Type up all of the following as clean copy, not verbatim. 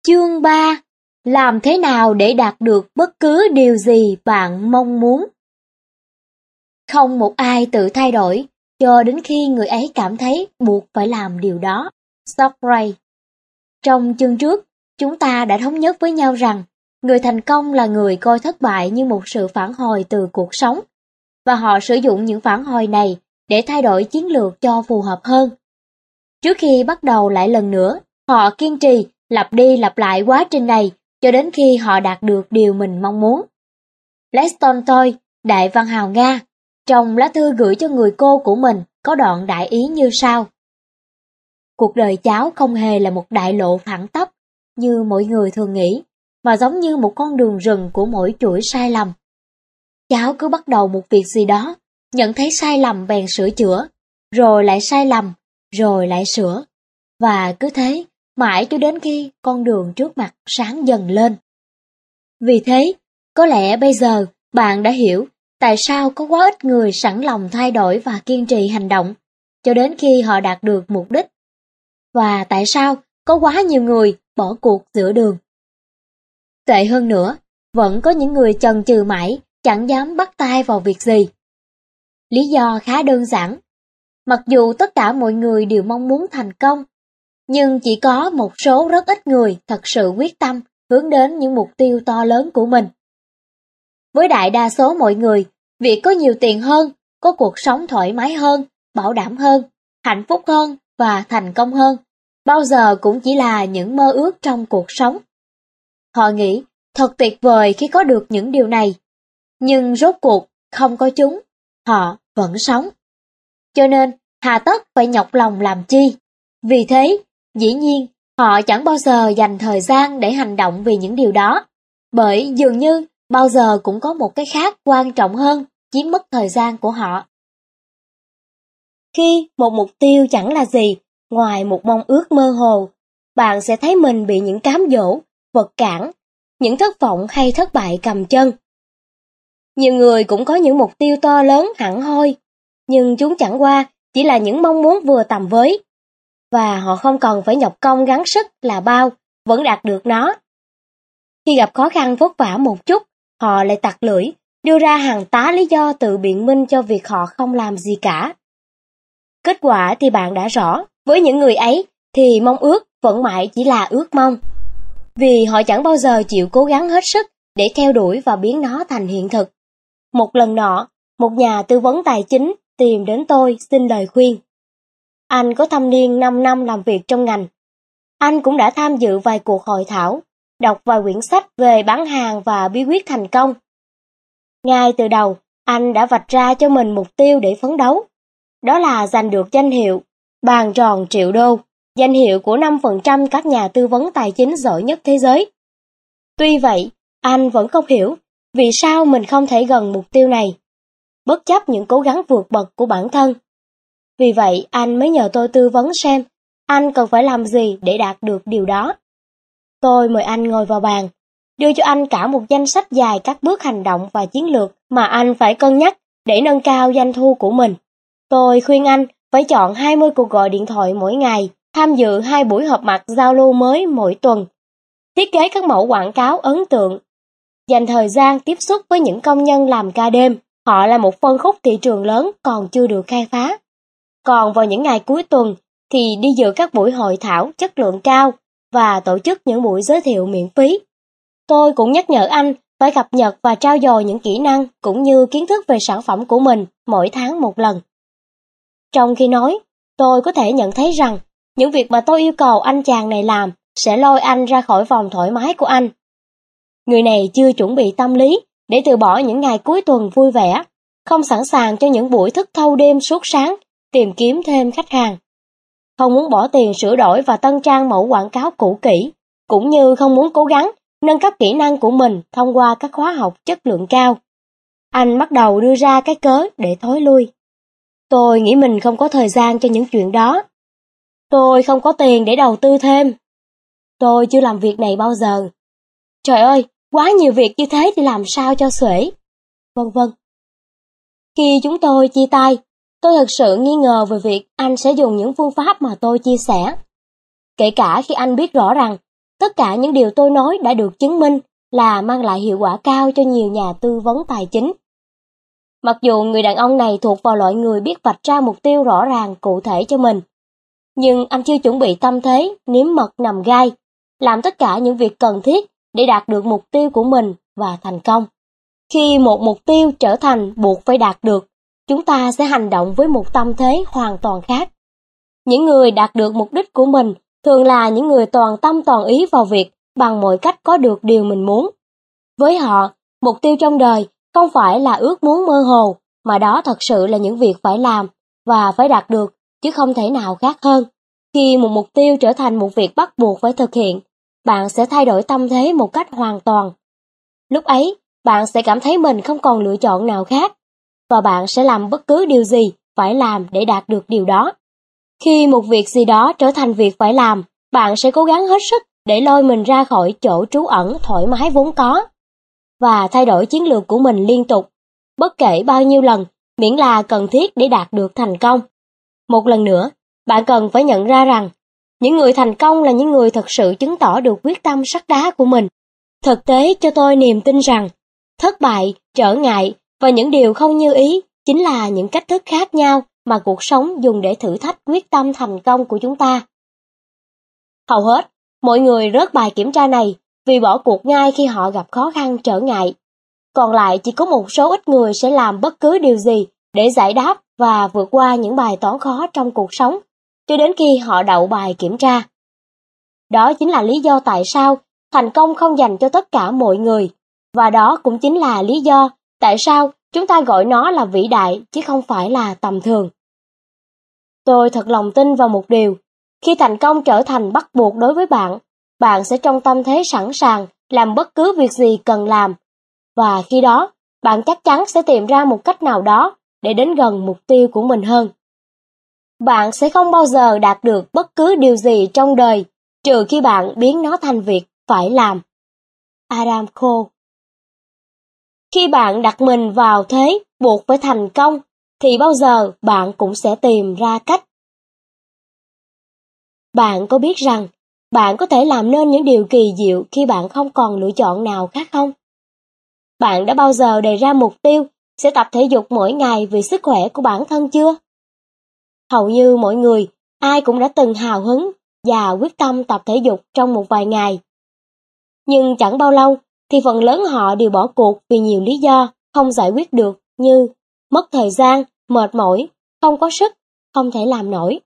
Chương 3: Làm thế nào để đạt được bất cứ điều gì bạn mong muốn? Không một ai tự thay đổi cho đến khi người ấy cảm thấy buộc phải làm điều đó. Socrates. Trong chương trước, chúng ta đã thống nhất với nhau rằng người thành công là người coi thất bại như một sự phản hồi từ cuộc sống, và họ sử dụng những phản hồi này để thay đổi chiến lược cho phù hợp hơn. Trước khi bắt đầu lại lần nữa, họ kiên trì lặp đi lặp lại quá trình này cho đến khi họ đạt được điều mình mong muốn. Lev Tolstoy, đại văn hào Nga, trong lá thư gửi cho người cô của mình có đoạn đại ý như sau: cuộc đời cháu không hề là một đại lộ thẳng tắp như mọi người thường nghĩ, mà giống như một con đường rừng của mỗi chuỗi sai lầm. Cháu cứ bắt đầu một việc gì đó, nhận thấy sai lầm bèn sửa chữa, rồi lại sai lầm, rồi lại sửa, và cứ thế mãi cho đến khi con đường trước mặt sáng dần lên. Vì thế, có lẽ bây giờ bạn đã hiểu tại sao có quá ít người sẵn lòng thay đổi và kiên trì hành động cho đến khi họ đạt được mục đích, và tại sao có quá nhiều người bỏ cuộc giữa đường. Tệ hơn nữa, vẫn có những người chần chừ mãi, chẳng dám bắt tay vào việc gì. Lý do khá đơn giản. Mặc dù tất cả mọi người đều mong muốn thành công, nhưng chỉ có một số rất ít người thật sự quyết tâm hướng đến những mục tiêu to lớn của mình. Với đại đa số mọi người, việc có nhiều tiền hơn, có cuộc sống thoải mái hơn, bảo đảm hơn, hạnh phúc hơn và thành công hơn, bao giờ cũng chỉ là những mơ ước trong cuộc sống. Họ nghĩ thật tuyệt vời khi có được những điều này, nhưng rốt cuộc không có chúng, họ vẫn sống. Cho nên, hà tất phải nhọc lòng làm chi? Vì thế, dĩ nhiên, họ chẳng bao giờ dành thời gian để hành động vì những điều đó, bởi dường như bao giờ cũng có một cái khác quan trọng hơn chiếm mất thời gian của họ. Khi một mục tiêu chẳng là gì ngoài một mong ước mơ hồ, bạn sẽ thấy mình bị những cám dỗ, vật cản, những thất vọng hay thất bại cầm chân. Nhiều người cũng có những mục tiêu to lớn hẳn hoi, nhưng chúng chẳng qua chỉ là những mong muốn vừa tầm với, và họ không cần phải nhọc công gắng sức là bao, vẫn đạt được nó. Khi gặp khó khăn vất vả một chút, họ lại tặc lưỡi, đưa ra hàng tá lý do tự biện minh cho việc họ không làm gì cả. Kết quả thì bạn đã rõ, với những người ấy thì mong ước vẫn mãi chỉ là ước mong, vì họ chẳng bao giờ chịu cố gắng hết sức để theo đuổi và biến nó thành hiện thực. Một lần nọ, một nhà tư vấn tài chính tìm đến tôi xin lời khuyên. Anh có thâm niên 5 năm làm việc trong ngành. Anh cũng đã tham dự vài cuộc hội thảo, đọc vài quyển sách về bán hàng và bí quyết thành công. Ngay từ đầu, anh đã vạch ra cho mình mục tiêu để phấn đấu. Đó là giành được danh hiệu bàn tròn triệu đô, danh hiệu của 5% các nhà tư vấn tài chính giỏi nhất thế giới. Tuy vậy, anh vẫn không hiểu vì sao mình không thể gần mục tiêu này, bất chấp những cố gắng vượt bậc của bản thân. Vì vậy, anh mới nhờ tôi tư vấn xem anh cần phải làm gì để đạt được điều đó. Tôi mời anh ngồi vào bàn, đưa cho anh cả một danh sách dài các bước hành động và chiến lược mà anh phải cân nhắc để nâng cao doanh thu của mình. Tôi khuyên anh phải chọn 20 cuộc gọi điện thoại mỗi ngày, tham dự 2 buổi họp mặt giao lưu mới mỗi tuần, thiết kế các mẫu quảng cáo ấn tượng, dành thời gian tiếp xúc với những công nhân làm ca đêm. Họ là một phân khúc thị trường lớn còn chưa được khai phá. Còn vào những ngày cuối tuần thì đi dự các buổi hội thảo chất lượng cao và tổ chức những buổi giới thiệu miễn phí. Tôi cũng nhắc nhở anh phải cập nhật và trau dồi những kỹ năng cũng như kiến thức về sản phẩm của mình mỗi tháng một lần. Trong khi nói, tôi có thể nhận thấy rằng những việc mà tôi yêu cầu anh chàng này làm sẽ lôi anh ra khỏi vòng thoải mái của anh. Người này chưa chuẩn bị tâm lý để từ bỏ những ngày cuối tuần vui vẻ, không sẵn sàng cho những buổi thức thâu đêm suốt sáng tìm kiếm thêm khách hàng, không muốn bỏ tiền sửa đổi và tân trang mẫu quảng cáo cũ kỹ, cũng như không muốn cố gắng nâng cấp kỹ năng của mình thông qua các khóa học chất lượng cao. Anh bắt đầu đưa ra cái cớ để thối lui. Tôi nghĩ mình không có thời gian cho những chuyện đó. Tôi không có tiền để đầu tư thêm. Tôi chưa làm việc này bao giờ. Trời ơi, quá nhiều việc như thế thì làm sao cho xuể. Vân vân. Khi chúng tôi chia tay, tôi thực sự nghi ngờ về việc anh sẽ dùng những phương pháp mà tôi chia sẻ. Kể cả khi anh biết rõ rằng tất cả những điều tôi nói đã được chứng minh là mang lại hiệu quả cao cho nhiều nhà tư vấn tài chính. Mặc dù người đàn ông này thuộc vào loại người biết vạch ra mục tiêu rõ ràng cụ thể cho mình, nhưng anh chưa chuẩn bị tâm thế nếm mật nằm gai, làm tất cả những việc cần thiết để đạt được mục tiêu của mình và thành công. Khi một mục tiêu trở thành buộc phải đạt được, chúng ta sẽ hành động với một tâm thế hoàn toàn khác. Những người đạt được mục đích của mình thường là những người toàn tâm toàn ý vào việc bằng mọi cách có được điều mình muốn. Với họ, mục tiêu trong đời không phải là ước muốn mơ hồ, mà đó thật sự là những việc phải làm và phải đạt được, chứ không thể nào khác hơn. Khi một mục tiêu trở thành một việc bắt buộc phải thực hiện, bạn sẽ thay đổi tâm thế một cách hoàn toàn. Lúc ấy, bạn sẽ cảm thấy mình không còn lựa chọn nào khác, và bạn sẽ làm bất cứ điều gì phải làm để đạt được điều đó. Khi một việc gì đó trở thành việc phải làm, bạn sẽ cố gắng hết sức để lôi mình ra khỏi chỗ trú ẩn thoải mái vốn có, và thay đổi chiến lược của mình liên tục, bất kể bao nhiêu lần, miễn là cần thiết để đạt được thành công. Một lần nữa, bạn cần phải nhận ra rằng, những người thành công là những người thật sự chứng tỏ được quyết tâm sắt đá của mình. Thực tế cho tôi niềm tin rằng, thất bại, trở ngại và những điều không như ý chính là những cách thức khác nhau mà cuộc sống dùng để thử thách quyết tâm thành công của chúng ta. Hầu hết, mọi người rớt bài kiểm tra này vì bỏ cuộc ngay khi họ gặp khó khăn trở ngại. Còn lại chỉ có một số ít người sẽ làm bất cứ điều gì để giải đáp và vượt qua những bài toán khó trong cuộc sống, cho đến khi họ đậu bài kiểm tra. Đó chính là lý do tại sao thành công không dành cho tất cả mọi người, và đó cũng chính là lý do tại sao chúng ta gọi nó là vĩ đại chứ không phải là tầm thường. Tôi thật lòng tin vào một điều, khi thành công trở thành bắt buộc đối với bạn, bạn sẽ trong tâm thế sẵn sàng làm bất cứ việc gì cần làm, và khi đó, bạn chắc chắn sẽ tìm ra một cách nào đó để đến gần mục tiêu của mình hơn. Bạn sẽ không bao giờ đạt được bất cứ điều gì trong đời, trừ khi bạn biến nó thành việc phải làm. Adam Cole. Khi bạn đặt mình vào thế buộc phải thành công, thì bao giờ bạn cũng sẽ tìm ra cách. Bạn có biết rằng, bạn có thể làm nên những điều kỳ diệu khi bạn không còn lựa chọn nào khác không? Bạn đã bao giờ đề ra mục tiêu sẽ tập thể dục mỗi ngày vì sức khỏe của bản thân chưa? Hầu như mọi người, ai cũng đã từng hào hứng và quyết tâm tập thể dục trong một vài ngày. Nhưng chẳng bao lâu thì phần lớn họ đều bỏ cuộc vì nhiều lý do không giải quyết được, như mất thời gian, mệt mỏi, không có sức, không thể làm nổi.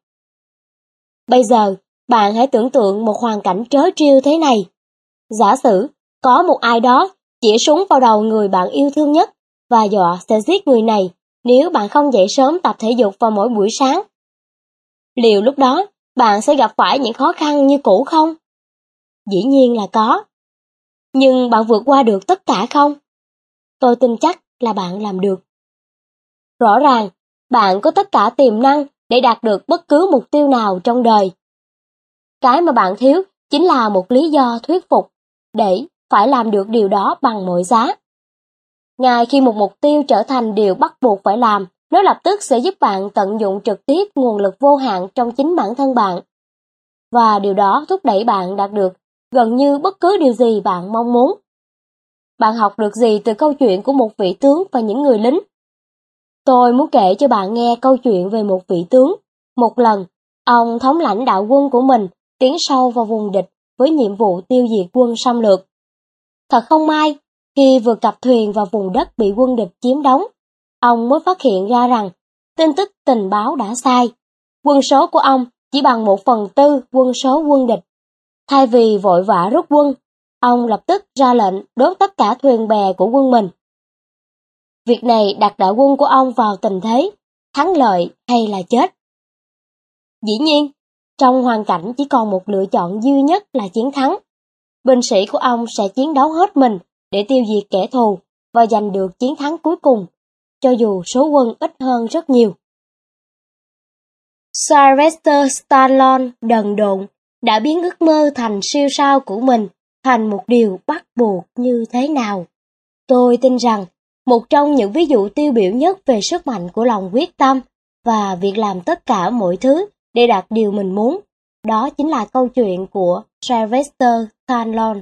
Bây giờ, bạn hãy tưởng tượng một hoàn cảnh trớ trêu thế này. Giả sử có một ai đó chĩa súng vào đầu người bạn yêu thương nhất và dọa sẽ giết người này nếu bạn không dậy sớm tập thể dục vào mỗi buổi sáng. Liệu lúc đó bạn sẽ gặp phải những khó khăn như cũ không? Dĩ nhiên là có. Nhưng bạn vượt qua được tất cả không? Tôi tin chắc là bạn làm được. Rõ ràng, bạn có tất cả tiềm năng để đạt được bất cứ mục tiêu nào trong đời. Cái mà bạn thiếu chính là một lý do thuyết phục để phải làm được điều đó bằng mọi giá. Ngay khi một mục tiêu trở thành điều bắt buộc phải làm, nó lập tức sẽ giúp bạn tận dụng trực tiếp nguồn lực vô hạn trong chính bản thân bạn. Và điều đó thúc đẩy bạn đạt được gần như bất cứ điều gì bạn mong muốn. Bạn học được gì từ câu chuyện của một vị tướng và những người lính? Tôi muốn kể cho bạn nghe câu chuyện về một vị tướng. Một lần, ông thống lãnh đạo quân của mình tiến sâu vào vùng địch với nhiệm vụ tiêu diệt quân xâm lược. Thật không may, khi vừa cập thuyền vào vùng đất bị quân địch chiếm đóng, ông mới phát hiện ra rằng tin tức tình báo đã sai. Quân số của ông chỉ bằng 1/4 quân số quân địch. Thay vì vội vã rút quân, ông lập tức ra lệnh đốt tất cả thuyền bè của quân mình. Việc này đặt đại quân của ông vào tình thế thắng lợi hay là chết. Dĩ nhiên, trong hoàn cảnh chỉ còn một lựa chọn duy nhất là chiến thắng, binh sĩ của ông sẽ chiến đấu hết mình để tiêu diệt kẻ thù và giành được chiến thắng cuối cùng, cho dù số quân ít hơn rất nhiều. Sylvester Stallone đần độn đã biến ước mơ thành siêu sao của mình thành một điều bắt buộc như thế nào. Tôi tin rằng một trong những ví dụ tiêu biểu nhất về sức mạnh của lòng quyết tâm và việc làm tất cả mọi thứ để đạt điều mình muốn đó chính là câu chuyện của Sylvester Stallone.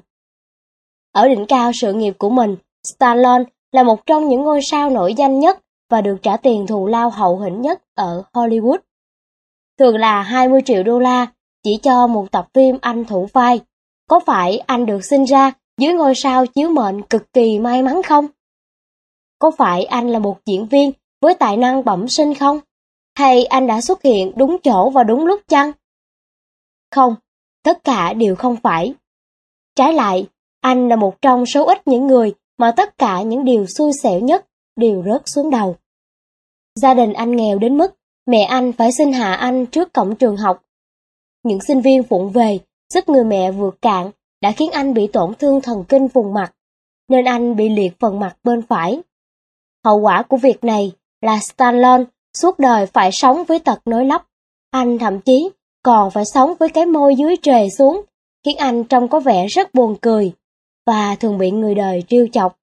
Ở đỉnh cao sự nghiệp của mình, Stallone là một trong những ngôi sao nổi danh nhất và được trả tiền thù lao hậu hĩnh nhất ở Hollywood. Thường là 20 triệu đô la chỉ cho một tập phim anh thủ vai. Có phải anh được sinh ra dưới ngôi sao chiếu mệnh cực kỳ may mắn không? Có phải anh là một diễn viên với tài năng bẩm sinh không? Hay anh đã xuất hiện đúng chỗ và đúng lúc chăng? Không, tất cả đều không phải. Trái lại, anh là một trong số ít những người mà tất cả những điều xui xẻo nhất đều rớt xuống đầu. Gia đình anh nghèo đến mức mẹ anh phải sinh hạ anh trước cổng trường học. Những sinh viên vụng về giúp người mẹ vượt cạn đã khiến anh bị tổn thương thần kinh vùng mặt, nên anh bị liệt phần mặt bên phải. Hậu quả của việc này là Stallone suốt đời phải sống với tật nói lắp. Anh thậm chí còn phải sống với cái môi dưới trề xuống, khiến anh trông có vẻ rất buồn cười và thường bị người đời trêu chọc.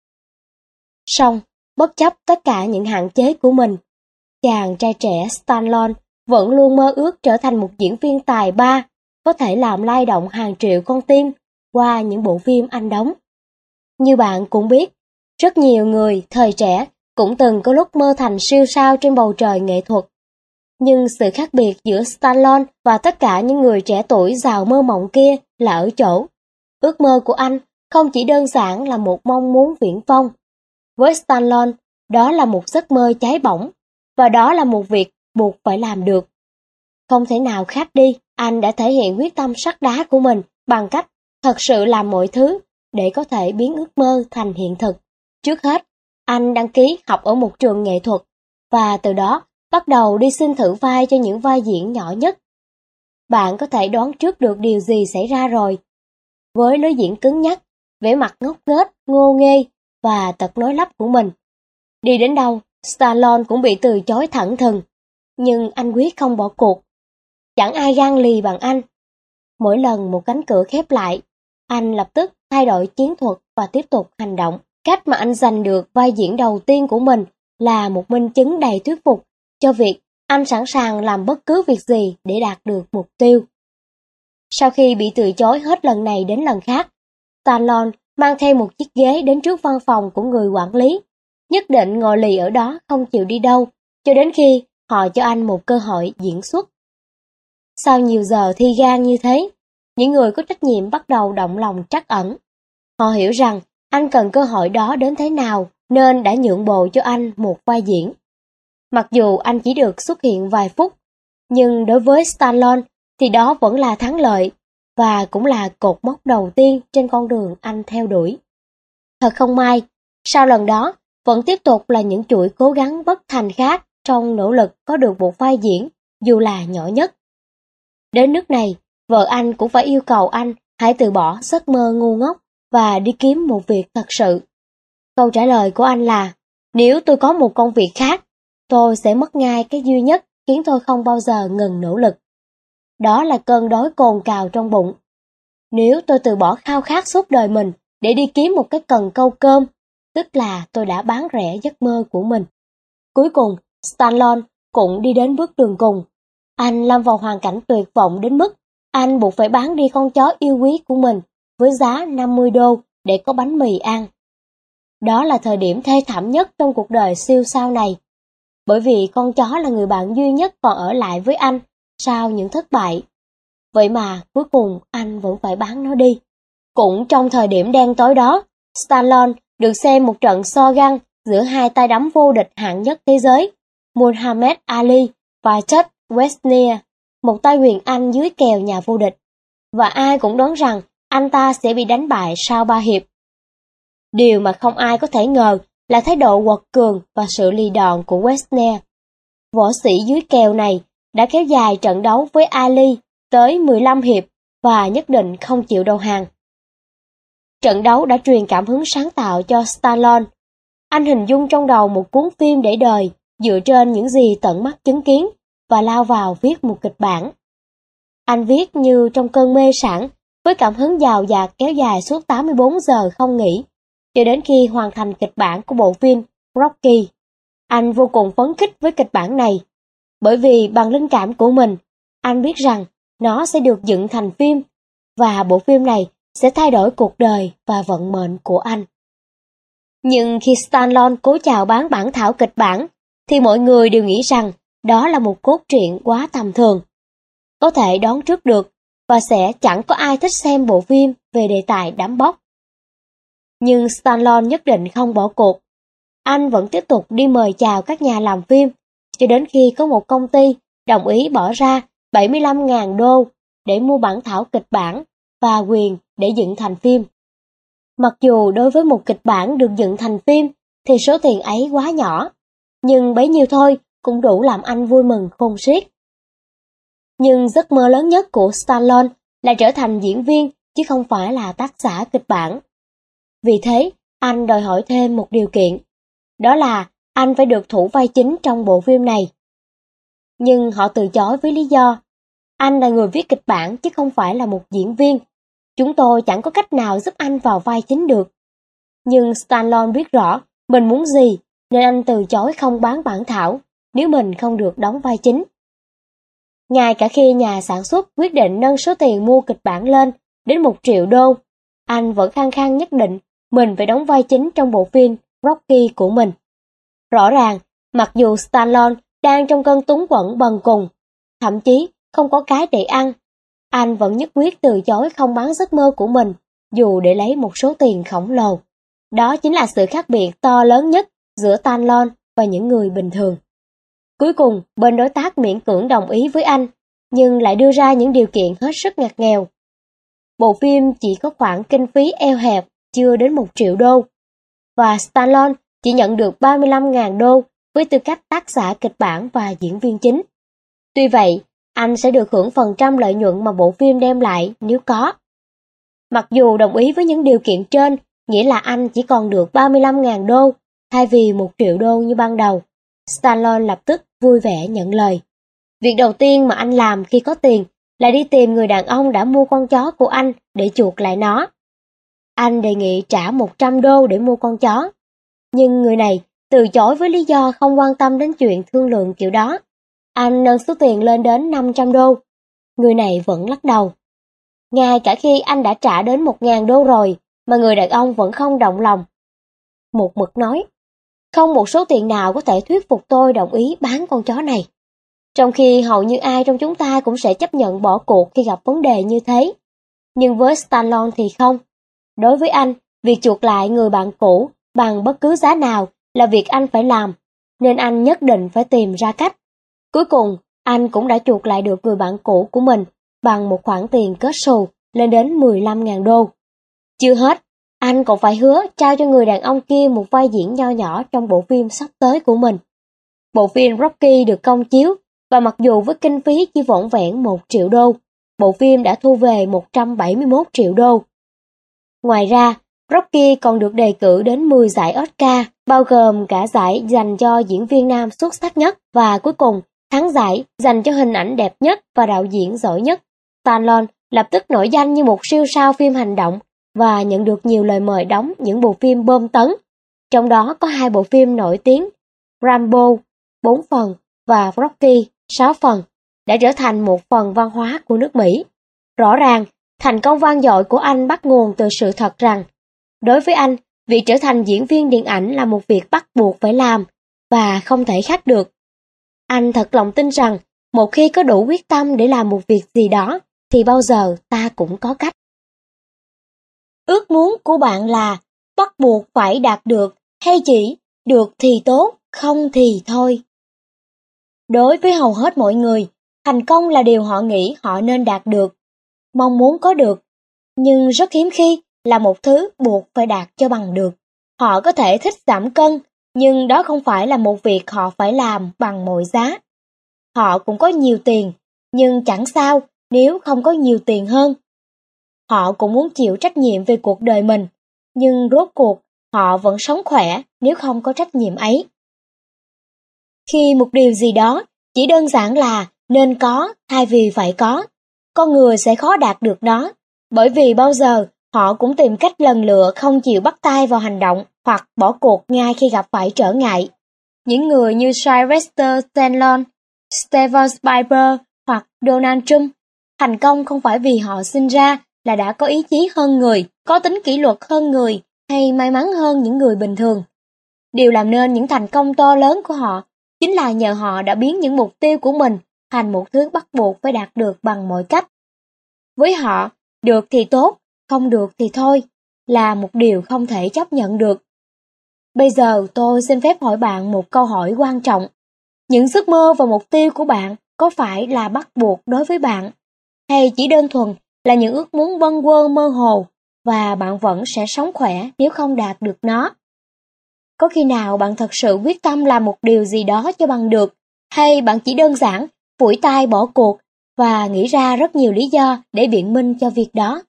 Song, bất chấp tất cả những hạn chế của mình, chàng trai trẻ Stallone vẫn luôn mơ ước trở thành một diễn viên tài ba, có thể làm lay động hàng triệu con tim qua những bộ phim anh đóng. Như bạn cũng biết, rất nhiều người thời trẻ cũng từng có lúc mơ thành siêu sao trên bầu trời nghệ thuật. Nhưng sự khác biệt giữa Stallone và tất cả những người trẻ tuổi giàu mơ mộng kia là ở chỗ, ước mơ của anh không chỉ đơn giản là một mong muốn viển vông. Với Stallone, đó là một giấc mơ cháy bỏng, và đó là một việc buộc phải làm được. Không thể nào khác đi, anh đã thể hiện quyết tâm sắt đá của mình bằng cách thật sự làm mọi thứ để có thể biến ước mơ thành hiện thực. Trước hết, anh đăng ký học ở một trường nghệ thuật, và từ đó bắt đầu đi xin thử vai cho những vai diễn nhỏ nhất. Bạn có thể đoán trước được điều gì xảy ra rồi. Với lối diễn cứng nhắc, vẻ mặt ngốc nghếch, ngô nghê và tật nói lắp của mình, đi đến đâu, Stallone cũng bị từ chối thẳng thừng. Nhưng anh quyết không bỏ cuộc. Chẳng ai gan lì bằng anh. Mỗi lần một cánh cửa khép lại, anh lập tức thay đổi chiến thuật và tiếp tục hành động. Cách mà anh giành được vai diễn đầu tiên của mình là một minh chứng đầy thuyết phục cho việc anh sẵn sàng làm bất cứ việc gì để đạt được mục tiêu. Sau khi bị từ chối hết lần này đến lần khác, Stallone mang theo một chiếc ghế đến trước văn phòng của người quản lý, nhất định ngồi lì ở đó không chịu đi đâu, cho đến khi họ cho anh một cơ hội diễn xuất. Sau nhiều giờ thi gan như thế, những người có trách nhiệm bắt đầu động lòng trắc ẩn. Họ hiểu rằng anh cần cơ hội đó đến thế nào, nên đã nhượng bộ cho anh một vai diễn. Mặc dù anh chỉ được xuất hiện vài phút, nhưng đối với Stallone thì đó vẫn là thắng lợi, và cũng là cột mốc đầu tiên trên con đường anh theo đuổi. Thật không may, sau lần đó, vẫn tiếp tục là những chuỗi cố gắng bất thành khác trong nỗ lực có được một vai diễn, dù là nhỏ nhất. Đến nước này, vợ anh cũng phải yêu cầu anh hãy từ bỏ giấc mơ ngu ngốc và đi kiếm một việc thật sự. Câu trả lời của anh là, nếu tôi có một công việc khác, tôi sẽ mất ngay cái duy nhất khiến tôi không bao giờ ngừng nỗ lực. Đó là cơn đói cồn cào trong bụng. Nếu tôi từ bỏ khao khát suốt đời mình để đi kiếm một cái cần câu cơm, tức là tôi đã bán rẻ giấc mơ của mình. Cuối cùng, Stallone cũng đi đến bước đường cùng. Anh lâm vào hoàn cảnh tuyệt vọng đến mức anh buộc phải bán đi con chó yêu quý của mình với giá 50 đô để có bánh mì ăn. Đó là thời điểm thê thảm nhất trong cuộc đời siêu sao này, bởi vì con chó là người bạn duy nhất còn ở lại với anh sau những thất bại. Vậy mà cuối cùng anh vẫn phải bán nó đi. Cũng trong thời điểm đen tối đó, Stallone được xem một trận so găng giữa hai tay đấm vô địch hạng nhất thế giới, Muhammad Ali và Chuck Wesnier, một tay huyền Anh dưới kèo nhà vô địch. Và ai cũng đoán rằng anh ta sẽ bị đánh bại sau 3 hiệp. Điều mà không ai có thể ngờ là thái độ quật cường và sự lì đòn của Wesnier. Võ sĩ dưới kèo này đã kéo dài trận đấu với Ali tới 15 hiệp và nhất định không chịu đầu hàng. Trận đấu đã truyền cảm hứng sáng tạo cho Stallone. Anh hình dung trong đầu một cuốn phim để đời dựa trên những gì tận mắt chứng kiến và lao vào viết một kịch bản. Anh viết như trong cơn mê sảng, với cảm hứng dào dạt kéo dài suốt 84 giờ không nghỉ, cho đến khi hoàn thành kịch bản của bộ phim Rocky. Anh vô cùng phấn khích với kịch bản này, bởi vì bằng linh cảm của mình, anh biết rằng nó sẽ được dựng thành phim, và bộ phim này sẽ thay đổi cuộc đời và vận mệnh của anh. Nhưng khi Stallone cố chào bán bản thảo kịch bản, thì mọi người đều nghĩ rằng đó là một cốt truyện quá tầm thường. Có thể đoán trước được, và sẽ chẳng có ai thích xem bộ phim về đề tài đắm bóc. Nhưng Stallone nhất định không bỏ cuộc. Anh vẫn tiếp tục đi mời chào các nhà làm phim, cho đến khi có một công ty đồng ý bỏ ra 75.000 đô để mua bản thảo kịch bản và quyền để dựng thành phim. Mặc dù đối với một kịch bản được dựng thành phim thì số tiền ấy quá nhỏ, nhưng bấy nhiêu thôi cũng đủ làm anh vui mừng khôn xiết. Nhưng giấc mơ lớn nhất của Stallone là trở thành diễn viên chứ không phải là tác giả kịch bản. Vì thế, anh đòi hỏi thêm một điều kiện, đó là anh phải được thủ vai chính trong bộ phim này. Nhưng họ từ chối với lý do, anh là người viết kịch bản chứ không phải là một diễn viên. Chúng tôi chẳng có cách nào giúp anh vào vai chính được. Nhưng Stallone biết rõ mình muốn gì, nên anh từ chối không bán bản thảo nếu mình không được đóng vai chính. Ngay cả khi nhà sản xuất quyết định nâng số tiền mua kịch bản lên đến 1 triệu đô, anh vẫn khăng khăng nhất định mình phải đóng vai chính trong bộ phim Rocky của mình. Rõ ràng, mặc dù Stallone đang trong cơn túng quẫn bần cùng, thậm chí không có cái để ăn, anh vẫn nhất quyết từ chối không bán giấc mơ của mình, dù để lấy một số tiền khổng lồ. Đó chính là sự khác biệt to lớn nhất giữa Stallone và những người bình thường. Cuối cùng, bên đối tác miễn cưỡng đồng ý với anh, nhưng lại đưa ra những điều kiện hết sức ngặt nghèo. Bộ phim chỉ có khoản kinh phí eo hẹp, chưa đến 1 triệu đô, và Stallone chỉ nhận được 35.000 đô với tư cách tác giả kịch bản và diễn viên chính. Tuy vậy, anh sẽ được hưởng phần trăm lợi nhuận mà bộ phim đem lại nếu có. Mặc dù đồng ý với những điều kiện trên, nghĩa là anh chỉ còn được 35.000 đô thay vì 1 triệu đô như ban đầu, Stallone lập tức vui vẻ nhận lời. Việc đầu tiên mà anh làm khi có tiền là đi tìm người đàn ông đã mua con chó của anh để chuộc lại nó. Anh đề nghị trả 100 đô để mua con chó, nhưng người này từ chối với lý do không quan tâm đến chuyện thương lượng kiểu đó. Anh nâng số tiền lên đến 500 đô. Người này vẫn lắc đầu. Ngay cả khi anh đã trả đến 1.000 đô rồi, mà người đàn ông vẫn không động lòng. Một mực nói, không một số tiền nào có thể thuyết phục tôi đồng ý bán con chó này. Trong khi hầu như ai trong chúng ta cũng sẽ chấp nhận bỏ cuộc khi gặp vấn đề như thế. Nhưng với Stallone thì không. Đối với anh, việc chuộc lại người bạn cũ bằng bất cứ giá nào là việc anh phải làm, nên anh nhất định phải tìm ra cách. Cuối cùng, anh cũng đã chuộc lại được người bạn cũ của mình bằng một khoản tiền kết xù lên đến 15.000 đô. Chưa hết, anh còn phải hứa trao cho người đàn ông kia một vai diễn nho nhỏ trong bộ phim sắp tới của mình. Bộ phim Rocky được công chiếu, và mặc dù với kinh phí chỉ vỏn vẹn 1 triệu đô, bộ phim đã thu về 171 triệu đô. Ngoài ra, Rocky còn được đề cử đến 10 giải Oscar, bao gồm cả giải dành cho diễn viên nam xuất sắc nhất và cuối cùng thắng giải dành cho hình ảnh đẹp nhất và đạo diễn giỏi nhất. Stallone lập tức nổi danh như một siêu sao phim hành động và nhận được nhiều lời mời đóng những bộ phim bom tấn. Trong đó có 2 bộ phim nổi tiếng, Rambo 4 phần và Rocky 6 phần, đã trở thành một phần văn hóa của nước Mỹ. Rõ ràng, thành công vang dội của anh bắt nguồn từ sự thật rằng, đối với anh, việc trở thành diễn viên điện ảnh là một việc bắt buộc phải làm và không thể khác được. Anh thật lòng tin rằng, một khi có đủ quyết tâm để làm một việc gì đó, thì bao giờ ta cũng có cách. Ước muốn của bạn là bắt buộc phải đạt được, hay chỉ được thì tốt, không thì thôi? Đối với hầu hết mọi người, thành công là điều họ nghĩ họ nên đạt được, mong muốn có được, nhưng rất hiếm khi là một thứ buộc phải đạt cho bằng được. Họ có thể thích giảm cân, nhưng đó không phải là một việc họ phải làm bằng mọi giá. Họ cũng có nhiều tiền, nhưng chẳng sao nếu không có nhiều tiền hơn. Họ cũng muốn chịu trách nhiệm về cuộc đời mình, nhưng rốt cuộc họ vẫn sống khỏe nếu không có trách nhiệm ấy. Khi một điều gì đó chỉ đơn giản là nên có thay vì phải có, con người sẽ khó đạt được nó, bởi vì bao giờ họ cũng tìm cách lần lựa không chịu bắt tay vào hành động hoặc bỏ cuộc ngay khi gặp phải trở ngại. Những người như Sylvester Stallone, Steven Spielberg hoặc Donald Trump Thành công không phải vì họ sinh ra là đã có ý chí hơn người, có tính kỷ luật hơn người hay may mắn hơn những người bình thường. Điều làm nên những thành công to lớn của họ chính là nhờ họ đã biến những mục tiêu của mình thành một thứ bắt buộc phải đạt được bằng mọi cách. Với họ, được thì tốt, không được thì thôi, là một điều không thể chấp nhận được. Bây giờ tôi xin phép hỏi bạn một câu hỏi quan trọng. Những giấc mơ và mục tiêu của bạn có phải là bắt buộc đối với bạn, hay chỉ đơn thuần là những ước muốn bâng quơ mơ hồ và bạn vẫn sẽ sống khỏe nếu không đạt được nó? Có khi nào bạn thật sự quyết tâm làm một điều gì đó cho bằng được, hay bạn chỉ đơn giản phủi tay bỏ cuộc và nghĩ ra rất nhiều lý do để biện minh cho việc đó?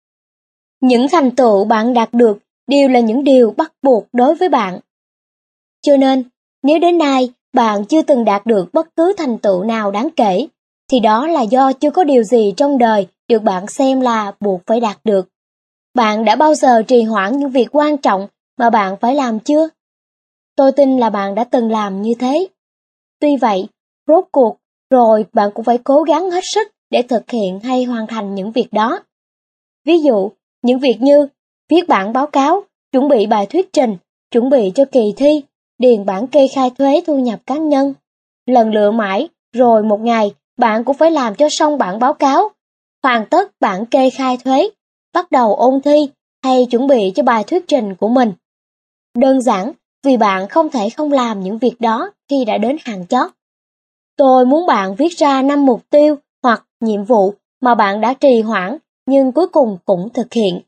Những thành tựu bạn đạt được đều là những điều bắt buộc đối với bạn. Cho nên, nếu đến nay bạn chưa từng đạt được bất cứ thành tựu nào đáng kể, thì đó là do chưa có điều gì trong đời được bạn xem là buộc phải đạt được. Bạn đã bao giờ trì hoãn những việc quan trọng mà bạn phải làm chưa? Tôi tin là bạn đã từng làm như thế. Tuy vậy, rốt cuộc, rồi bạn cũng phải cố gắng hết sức để thực hiện hay hoàn thành những việc đó. Ví dụ, những việc như viết bản báo cáo, chuẩn bị bài thuyết trình, chuẩn bị cho kỳ thi, điền bản kê khai thuế thu nhập cá nhân. Lần lựa mãi, rồi một ngày bạn cũng phải làm cho xong bản báo cáo, hoàn tất bản kê khai thuế, bắt đầu ôn thi hay chuẩn bị cho bài thuyết trình của mình. Đơn giản vì bạn không thể không làm những việc đó khi đã đến hàng chót. Tôi muốn bạn viết ra 5 mục tiêu hoặc nhiệm vụ mà bạn đã trì hoãn nhưng cuối cùng cũng thực hiện.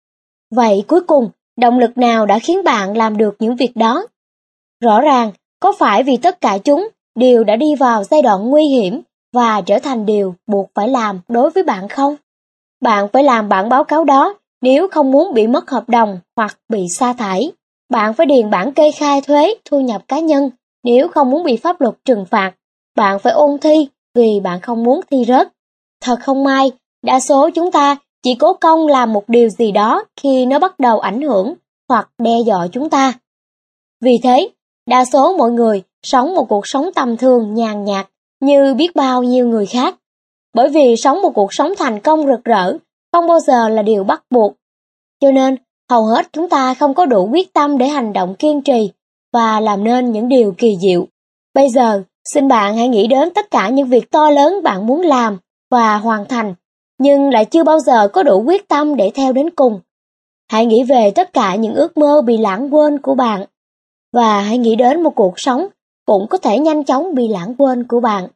Vậy cuối cùng, động lực nào đã khiến bạn làm được những việc đó? Rõ ràng, có phải vì tất cả chúng đều đã đi vào giai đoạn nguy hiểm và trở thành điều buộc phải làm đối với bạn không? Bạn phải làm bản báo cáo đó nếu không muốn bị mất hợp đồng hoặc bị sa thải. Bạn phải điền bản kê khai thuế thu nhập cá nhân nếu không muốn bị pháp luật trừng phạt. Bạn phải ôn thi vì bạn không muốn thi rớt. Thật không may, đa số chúng ta chỉ cố công làm một điều gì đó khi nó bắt đầu ảnh hưởng hoặc đe dọa chúng ta. Vì thế, đa số mọi người sống một cuộc sống tầm thường nhàn nhạt như biết bao nhiêu người khác. Bởi vì sống một cuộc sống thành công rực rỡ không bao giờ là điều bắt buộc. Cho nên, hầu hết chúng ta không có đủ quyết tâm để hành động kiên trì và làm nên những điều kỳ diệu. Bây giờ, xin bạn hãy nghĩ đến tất cả những việc to lớn bạn muốn làm và hoàn thành, nhưng lại chưa bao giờ có đủ quyết tâm để theo đến cùng. Hãy nghĩ về tất cả những ước mơ bị lãng quên của bạn, và hãy nghĩ đến một cuộc sống cũng có thể nhanh chóng bị lãng quên của bạn.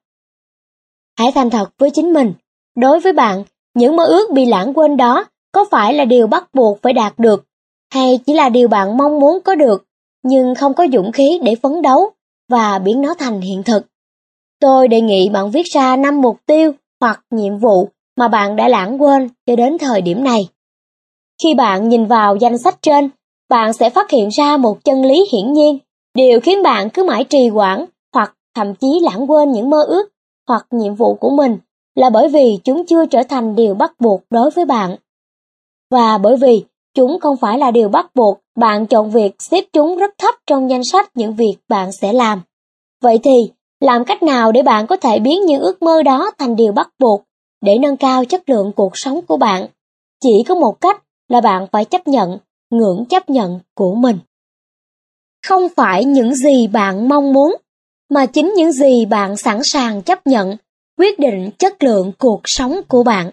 Hãy thành thật với chính mình. Đối với bạn, những mơ ước bị lãng quên đó có phải là điều bắt buộc phải đạt được, hay chỉ là điều bạn mong muốn có được, nhưng không có dũng khí để phấn đấu và biến nó thành hiện thực? Tôi đề nghị bạn viết ra 5 mục tiêu hoặc nhiệm vụ mà bạn đã lãng quên cho đến thời điểm này. Khi bạn nhìn vào danh sách trên, bạn sẽ phát hiện ra một chân lý hiển nhiên. Điều khiến bạn cứ mãi trì hoãn hoặc thậm chí lãng quên những mơ ước hoặc nhiệm vụ của mình là bởi vì chúng chưa trở thành điều bắt buộc đối với bạn. Và bởi vì chúng không phải là điều bắt buộc, bạn chọn việc xếp chúng rất thấp trong danh sách những việc bạn sẽ làm. Vậy thì, làm cách nào để bạn có thể biến những ước mơ đó thành điều bắt buộc để nâng cao chất lượng cuộc sống của bạn? Chỉ có một cách là bạn phải chấp nhận ngưỡng chấp nhận của mình. Không phải những gì bạn mong muốn, mà chính những gì bạn sẵn sàng chấp nhận quyết định chất lượng cuộc sống của bạn.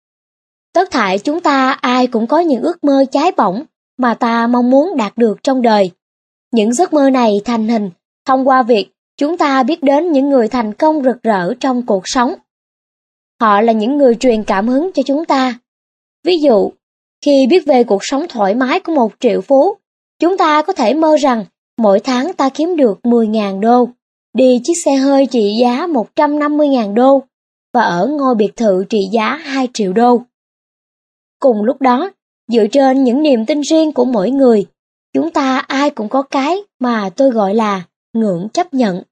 Tất thảy chúng ta ai cũng có những ước mơ cháy bỏng mà ta mong muốn đạt được trong đời. Những giấc mơ này thành hình thông qua việc chúng ta biết đến những người thành công rực rỡ trong cuộc sống. Họ là những người truyền cảm hứng cho chúng ta. Ví dụ, khi biết về cuộc sống thoải mái của một triệu phú, chúng ta có thể mơ rằng mỗi tháng ta kiếm được 10.000 đô, đi chiếc xe hơi trị giá 150.000 đô và ở ngôi biệt thự trị giá 2 triệu đô. Cùng lúc đó, dựa trên những niềm tin riêng của mỗi người, chúng ta ai cũng có cái mà tôi gọi là ngưỡng chấp nhận.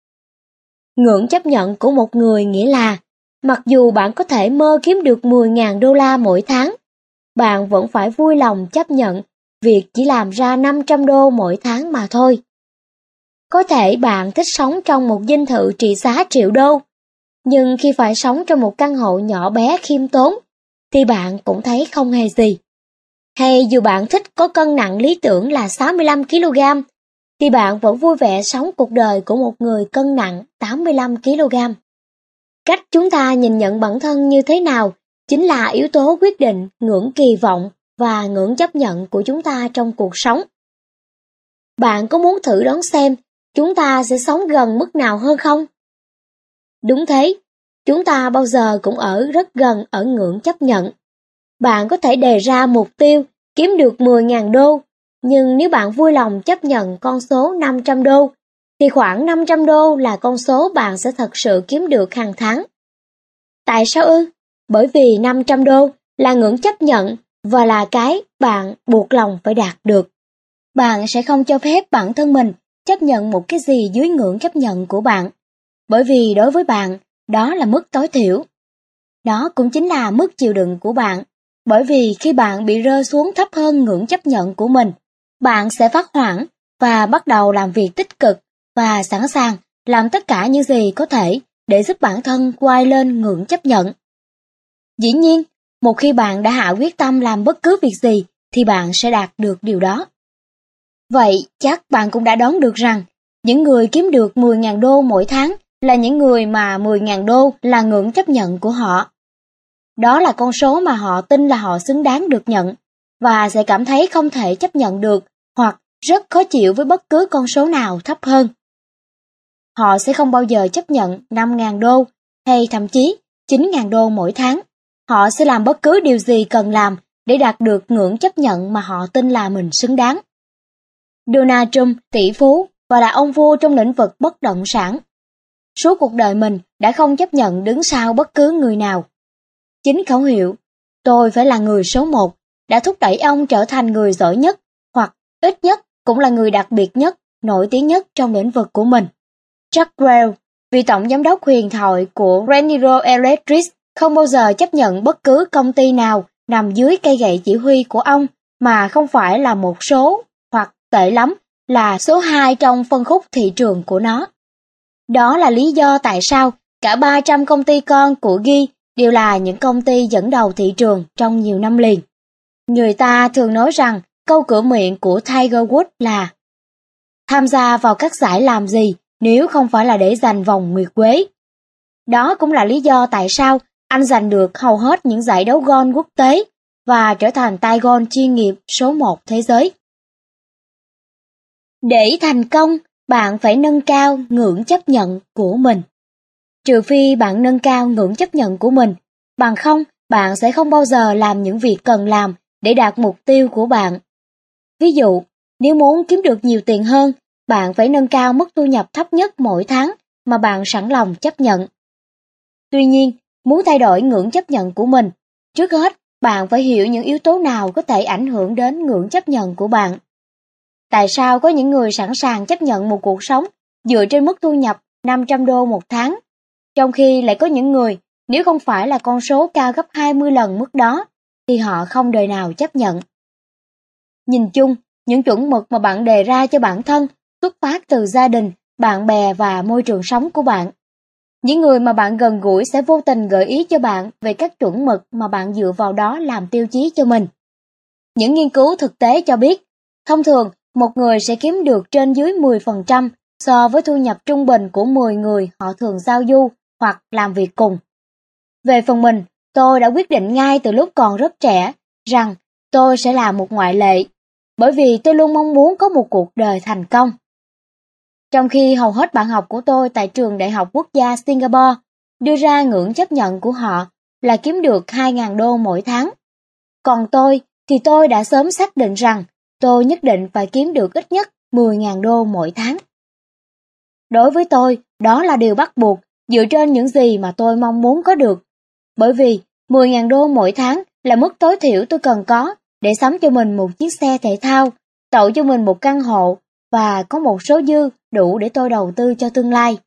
Ngưỡng chấp nhận của một người nghĩa là, mặc dù bạn có thể mơ kiếm được 10.000 đô la mỗi tháng, bạn vẫn phải vui lòng chấp nhận việc chỉ làm ra 500 đô mỗi tháng mà thôi. Có thể bạn thích sống trong một dinh thự trị giá triệu đô, Nhưng khi phải sống trong một căn hộ nhỏ bé khiêm tốn, thì bạn cũng thấy không hề gì. Hay dù bạn thích có cân nặng lý tưởng là 65 kg, thì bạn vẫn vui vẻ sống cuộc đời của một người cân nặng 85 kg. Cách chúng ta nhìn nhận bản thân như thế nào chính là yếu tố quyết định ngưỡng kỳ vọng và ngưỡng chấp nhận của chúng ta trong cuộc sống. Bạn có muốn thử đoán xem chúng ta sẽ sống gần mức nào hơn không? Đúng thế, chúng ta bao giờ cũng ở rất gần ở ngưỡng chấp nhận. Bạn có thể đề ra mục tiêu kiếm được 10.000 đô, nhưng nếu bạn vui lòng chấp nhận con số 500 đô, thì khoảng 500 đô là con số bạn sẽ thật sự kiếm được hàng tháng. Tại sao ư? Bởi vì 500 đô là ngưỡng chấp nhận và là cái bạn buộc lòng phải đạt được. Bạn sẽ không cho phép bản thân mình chấp nhận một cái gì dưới ngưỡng chấp nhận của bạn, bởi vì đối với bạn, đó là mức tối thiểu. Đó cũng chính là mức chịu đựng của bạn, bởi vì khi bạn bị rơi xuống thấp hơn ngưỡng chấp nhận của mình, bạn sẽ phát hoảng và bắt đầu làm việc tích cực và sẵn sàng làm tất cả những gì có thể để giúp bản thân quay lên ngưỡng chấp nhận. Dĩ nhiên, một khi bạn đã hạ quyết tâm làm bất cứ việc gì thì bạn sẽ đạt được điều đó. Vậy chắc bạn cũng đã đoán được rằng những người kiếm được 10.000 đô mỗi tháng là những người mà 10.000 đô là ngưỡng chấp nhận của họ. Đó là con số mà họ tin là họ xứng đáng được nhận và sẽ cảm thấy không thể chấp nhận được hoặc rất khó chịu với bất cứ con số nào thấp hơn. Họ sẽ không bao giờ chấp nhận 5.000 đô hay thậm chí 9.000 đô mỗi tháng. Họ sẽ làm bất cứ điều gì cần làm để đạt được ngưỡng chấp nhận mà họ tin là mình xứng đáng. Donald Trump, tỷ phú và là ông vua trong lĩnh vực bất động sản. Suốt cuộc đời mình đã không chấp nhận đứng sau bất cứ người nào. Chính khẩu hiệu, tôi phải là người số 1, đã thúc đẩy ông trở thành người giỏi nhất, hoặc ít nhất cũng là người đặc biệt nhất, nổi tiếng nhất trong lĩnh vực của mình. Jack Welch, vị tổng giám đốc huyền thoại của General Electric, không bao giờ chấp nhận bất cứ công ty nào nằm dưới cây gậy chỉ huy của ông mà không phải là một số, hoặc tệ lắm là số 2 trong phân khúc thị trường của nó. Đó là lý do tại sao cả 300 công ty con của Gee đều là những công ty dẫn đầu thị trường trong nhiều năm liền. Người ta thường nói rằng câu cửa miệng của Tiger Woods là tham gia vào các giải làm gì nếu không phải là để giành vòng nguyệt quế. Đó cũng là lý do tại sao anh giành được hầu hết những giải đấu golf quốc tế và trở thành tay golf chuyên nghiệp số 1 thế giới. Để thành công, bạn phải nâng cao ngưỡng chấp nhận của mình. Trừ phi bạn nâng cao ngưỡng chấp nhận của mình, bằng không, bạn sẽ không bao giờ làm những việc cần làm để đạt mục tiêu của bạn. Ví dụ, nếu muốn kiếm được nhiều tiền hơn, bạn phải nâng cao mức thu nhập thấp nhất mỗi tháng mà bạn sẵn lòng chấp nhận. Tuy nhiên, muốn thay đổi ngưỡng chấp nhận của mình, trước hết, bạn phải hiểu những yếu tố nào có thể ảnh hưởng đến ngưỡng chấp nhận của bạn. Tại sao có những người sẵn sàng chấp nhận một cuộc sống dựa trên mức thu nhập 500 đô một tháng, trong khi lại có những người, nếu không phải là con số cao gấp 20 lần mức đó, thì họ không đời nào chấp nhận. Nhìn chung, những chuẩn mực mà bạn đề ra cho bản thân xuất phát từ gia đình, bạn bè và môi trường sống của bạn. Những người mà bạn gần gũi sẽ vô tình gợi ý cho bạn về các chuẩn mực mà bạn dựa vào đó làm tiêu chí cho mình. Những nghiên cứu thực tế cho biết, thông thường, một người sẽ kiếm được trên dưới 10% so với thu nhập trung bình của 10 người họ thường giao du hoặc làm việc cùng. Về phần mình, tôi đã quyết định ngay từ lúc còn rất trẻ rằng tôi sẽ là một ngoại lệ, bởi vì tôi luôn mong muốn có một cuộc đời thành công. Trong khi hầu hết bạn học của tôi tại trường Đại học Quốc gia Singapore đưa ra ngưỡng chấp nhận của họ là kiếm được 2.000 đô mỗi tháng. Còn tôi thì tôi đã sớm xác định rằng tôi nhất định phải kiếm được ít nhất 10.000 đô mỗi tháng. Đối với tôi, đó là điều bắt buộc dựa trên những gì mà tôi mong muốn có được. Bởi vì 10.000 đô mỗi tháng là mức tối thiểu tôi cần có để sắm cho mình một chiếc xe thể thao, tậu cho mình một căn hộ và có một số dư đủ để tôi đầu tư cho tương lai.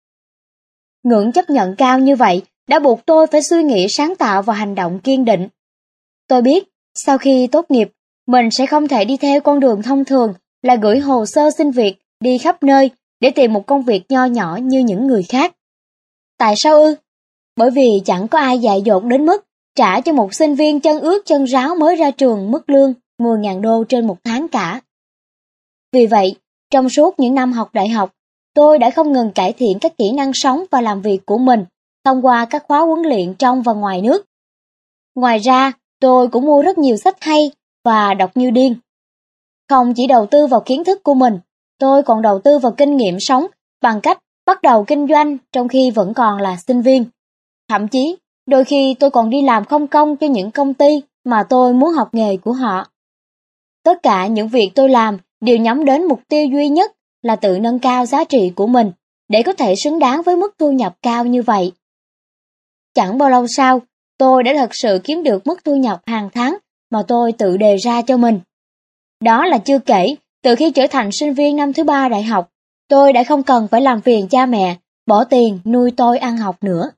Ngưỡng chấp nhận cao như vậy đã buộc tôi phải suy nghĩ sáng tạo và hành động kiên định. Tôi biết, sau khi tốt nghiệp, mình sẽ không thể đi theo con đường thông thường là gửi hồ sơ xin việc đi khắp nơi để tìm một công việc nho nhỏ như những người khác. Tại sao ư? bởi vì chẳng có ai dại dột đến mức trả cho một sinh viên chân ướt chân ráo mới ra trường mức lương 10.000 đô trên một tháng cả. Vì vậy, trong suốt những năm học đại học, tôi đã không ngừng cải thiện các kỹ năng sống và làm việc của mình thông qua các khóa huấn luyện trong và ngoài nước. Ngoài ra, tôi cũng mua rất nhiều sách hay và đọc như điên. Không chỉ đầu tư vào kiến thức của mình, tôi còn đầu tư vào kinh nghiệm sống bằng cách bắt đầu kinh doanh trong khi vẫn còn là sinh viên. Thậm chí, đôi khi tôi còn đi làm không công cho những công ty mà tôi muốn học nghề của họ. Tất cả những việc tôi làm đều nhắm đến mục tiêu duy nhất là tự nâng cao giá trị của mình để có thể xứng đáng với mức thu nhập cao như vậy. Chẳng bao lâu sau, tôi đã thật sự kiếm được mức thu nhập hàng tháng mà tôi tự đề ra cho mình. Đó là chưa kể, từ khi trở thành sinh viên năm thứ 3 đại học, tôi đã không cần phải làm phiền cha mẹ, bỏ tiền nuôi tôi ăn học nữa.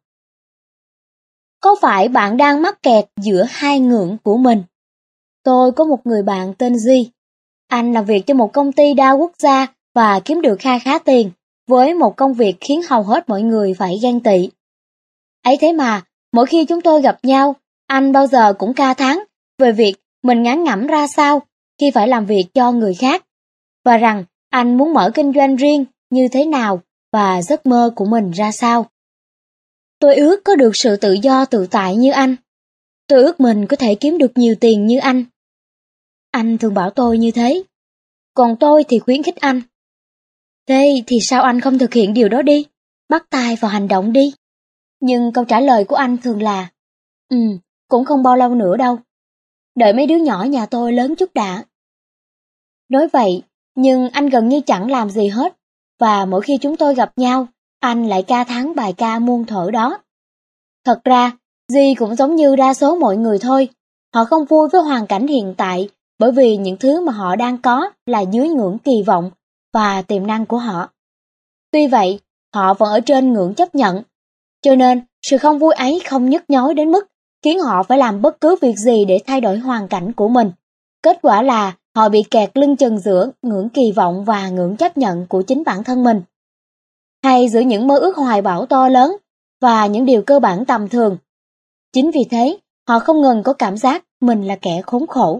Có phải bạn đang mắc kẹt giữa hai ngưỡng của mình? Tôi có một người bạn tên Duy. Anh làm việc cho một công ty đa quốc gia và kiếm được kha khá tiền, với một công việc khiến hầu hết mọi người phải ghen tị. Ấy thế mà, mỗi khi chúng tôi gặp nhau, anh bao giờ cũng ca thán về việc mình ngán ngẩm ra sao khi phải làm việc cho người khác, và rằng anh muốn mở kinh doanh riêng như thế nào và giấc mơ của mình ra sao. Tôi ước có được sự tự do tự tại như anh. Tôi ước mình có thể kiếm được nhiều tiền như anh. Anh thường bảo tôi như thế. Còn tôi thì khuyến khích anh. Thế thì sao anh không thực hiện điều đó đi? Bắt tay vào hành động đi. Nhưng câu trả lời của anh thường là cũng không bao lâu nữa đâu. Đợi mấy đứa nhỏ nhà tôi lớn chút đã. Nói vậy, nhưng anh gần như chẳng làm gì hết. Và mỗi khi chúng tôi gặp nhau, anh lại ca thán bài ca muôn thuở đó. Thật ra, Di cũng giống như đa số mọi người thôi. Họ không vui với hoàn cảnh hiện tại bởi vì những thứ mà họ đang có là dưới ngưỡng kỳ vọng và tiềm năng của họ. Tuy vậy, họ vẫn ở trên ngưỡng chấp nhận. Cho nên, sự không vui ấy không nhức nhối đến mức khiến họ phải làm bất cứ việc gì để thay đổi hoàn cảnh của mình. Kết quả là họ bị kẹt lưng chừng giữa ngưỡng kỳ vọng và ngưỡng chấp nhận của chính bản thân mình. Hay giữa những mơ ước hoài bão to lớn và những điều cơ bản tầm thường. Chính vì thế, họ không ngừng có cảm giác mình là kẻ khốn khổ.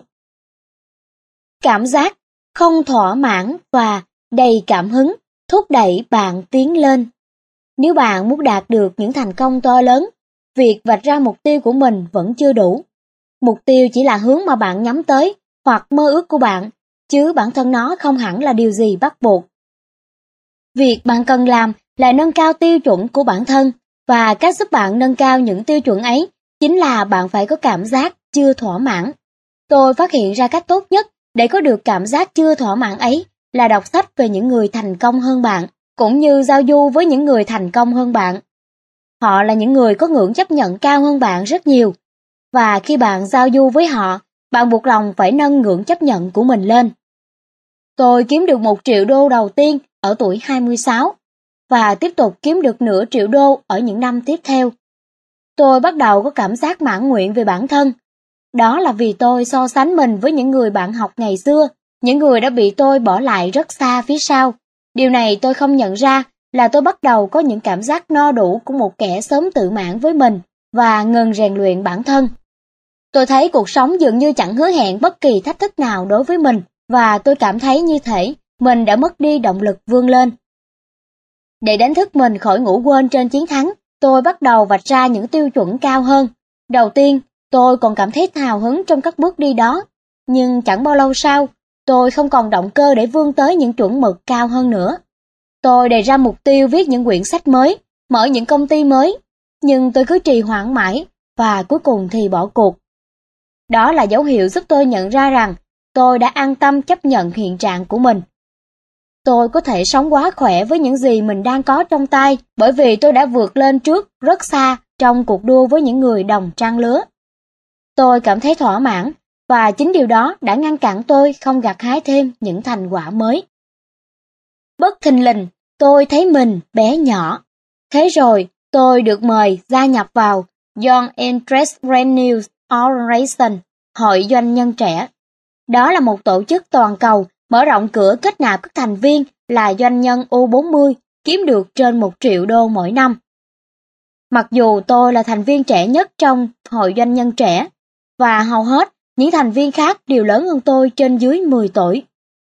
Cảm giác không thỏa mãn và đầy cảm hứng thúc đẩy bạn tiến lên. Nếu bạn muốn đạt được những thành công to lớn, việc vạch ra mục tiêu của mình vẫn chưa đủ. Mục tiêu chỉ là hướng mà bạn nhắm tới hoặc mơ ước của bạn, chứ bản thân nó không hẳn là điều gì bắt buộc. Việc bạn cần làm là nâng cao tiêu chuẩn của bản thân, và cách giúp bạn nâng cao những tiêu chuẩn ấy chính là bạn phải có cảm giác chưa thỏa mãn. Tôi phát hiện ra cách tốt nhất để có được cảm giác chưa thỏa mãn ấy là đọc sách về những người thành công hơn bạn, cũng như giao du với những người thành công hơn bạn. Họ là những người có ngưỡng chấp nhận cao hơn bạn rất nhiều, và khi bạn giao du với họ, bạn buộc lòng phải nâng ngưỡng chấp nhận của mình lên. Tôi kiếm được 1 triệu đô đầu tiên ở tuổi 26, và tiếp tục kiếm được nửa triệu đô ở những năm tiếp theo. Tôi bắt đầu có cảm giác mãn nguyện về bản thân. Đó là vì tôi so sánh mình với những người bạn học ngày xưa, những người đã bị tôi bỏ lại rất xa phía sau. Điều này tôi không nhận ra là tôi bắt đầu có những cảm giác no đủ của một kẻ sớm tự mãn với mình và ngừng rèn luyện bản thân. Tôi thấy cuộc sống dường như chẳng hứa hẹn bất kỳ thách thức nào đối với mình, và tôi cảm thấy như thể mình đã mất đi động lực vươn lên. Để đánh thức mình khỏi ngủ quên trên chiến thắng, tôi bắt đầu vạch ra những tiêu chuẩn cao hơn. Đầu tiên, tôi còn cảm thấy hào hứng trong các bước đi đó, nhưng chẳng bao lâu sau, tôi không còn động cơ để vươn tới những chuẩn mực cao hơn nữa. Tôi đề ra mục tiêu viết những quyển sách mới, mở những công ty mới, nhưng tôi cứ trì hoãn mãi, và cuối cùng thì bỏ cuộc. Đó là dấu hiệu giúp tôi nhận ra rằng tôi đã an tâm chấp nhận hiện trạng của mình. Tôi có thể sống quá khỏe với những gì mình đang có trong tay bởi vì tôi đã vượt lên trước rất xa trong cuộc đua với những người đồng trang lứa. Tôi cảm thấy thỏa mãn, và chính điều đó đã ngăn cản tôi không gặt hái thêm những thành quả mới. Bất thình lình, tôi thấy mình bé nhỏ. Thế rồi, tôi được mời gia nhập vào Young Entrepreneurs Organization, Hội Doanh nhân trẻ. Đó là một tổ chức toàn cầu mở rộng cửa kết nạp các thành viên là doanh nhân U40 kiếm được trên 1 triệu đô mỗi năm. Mặc dù tôi là thành viên trẻ nhất trong hội doanh nhân trẻ, và hầu hết những thành viên khác đều lớn hơn tôi trên dưới 10 tuổi.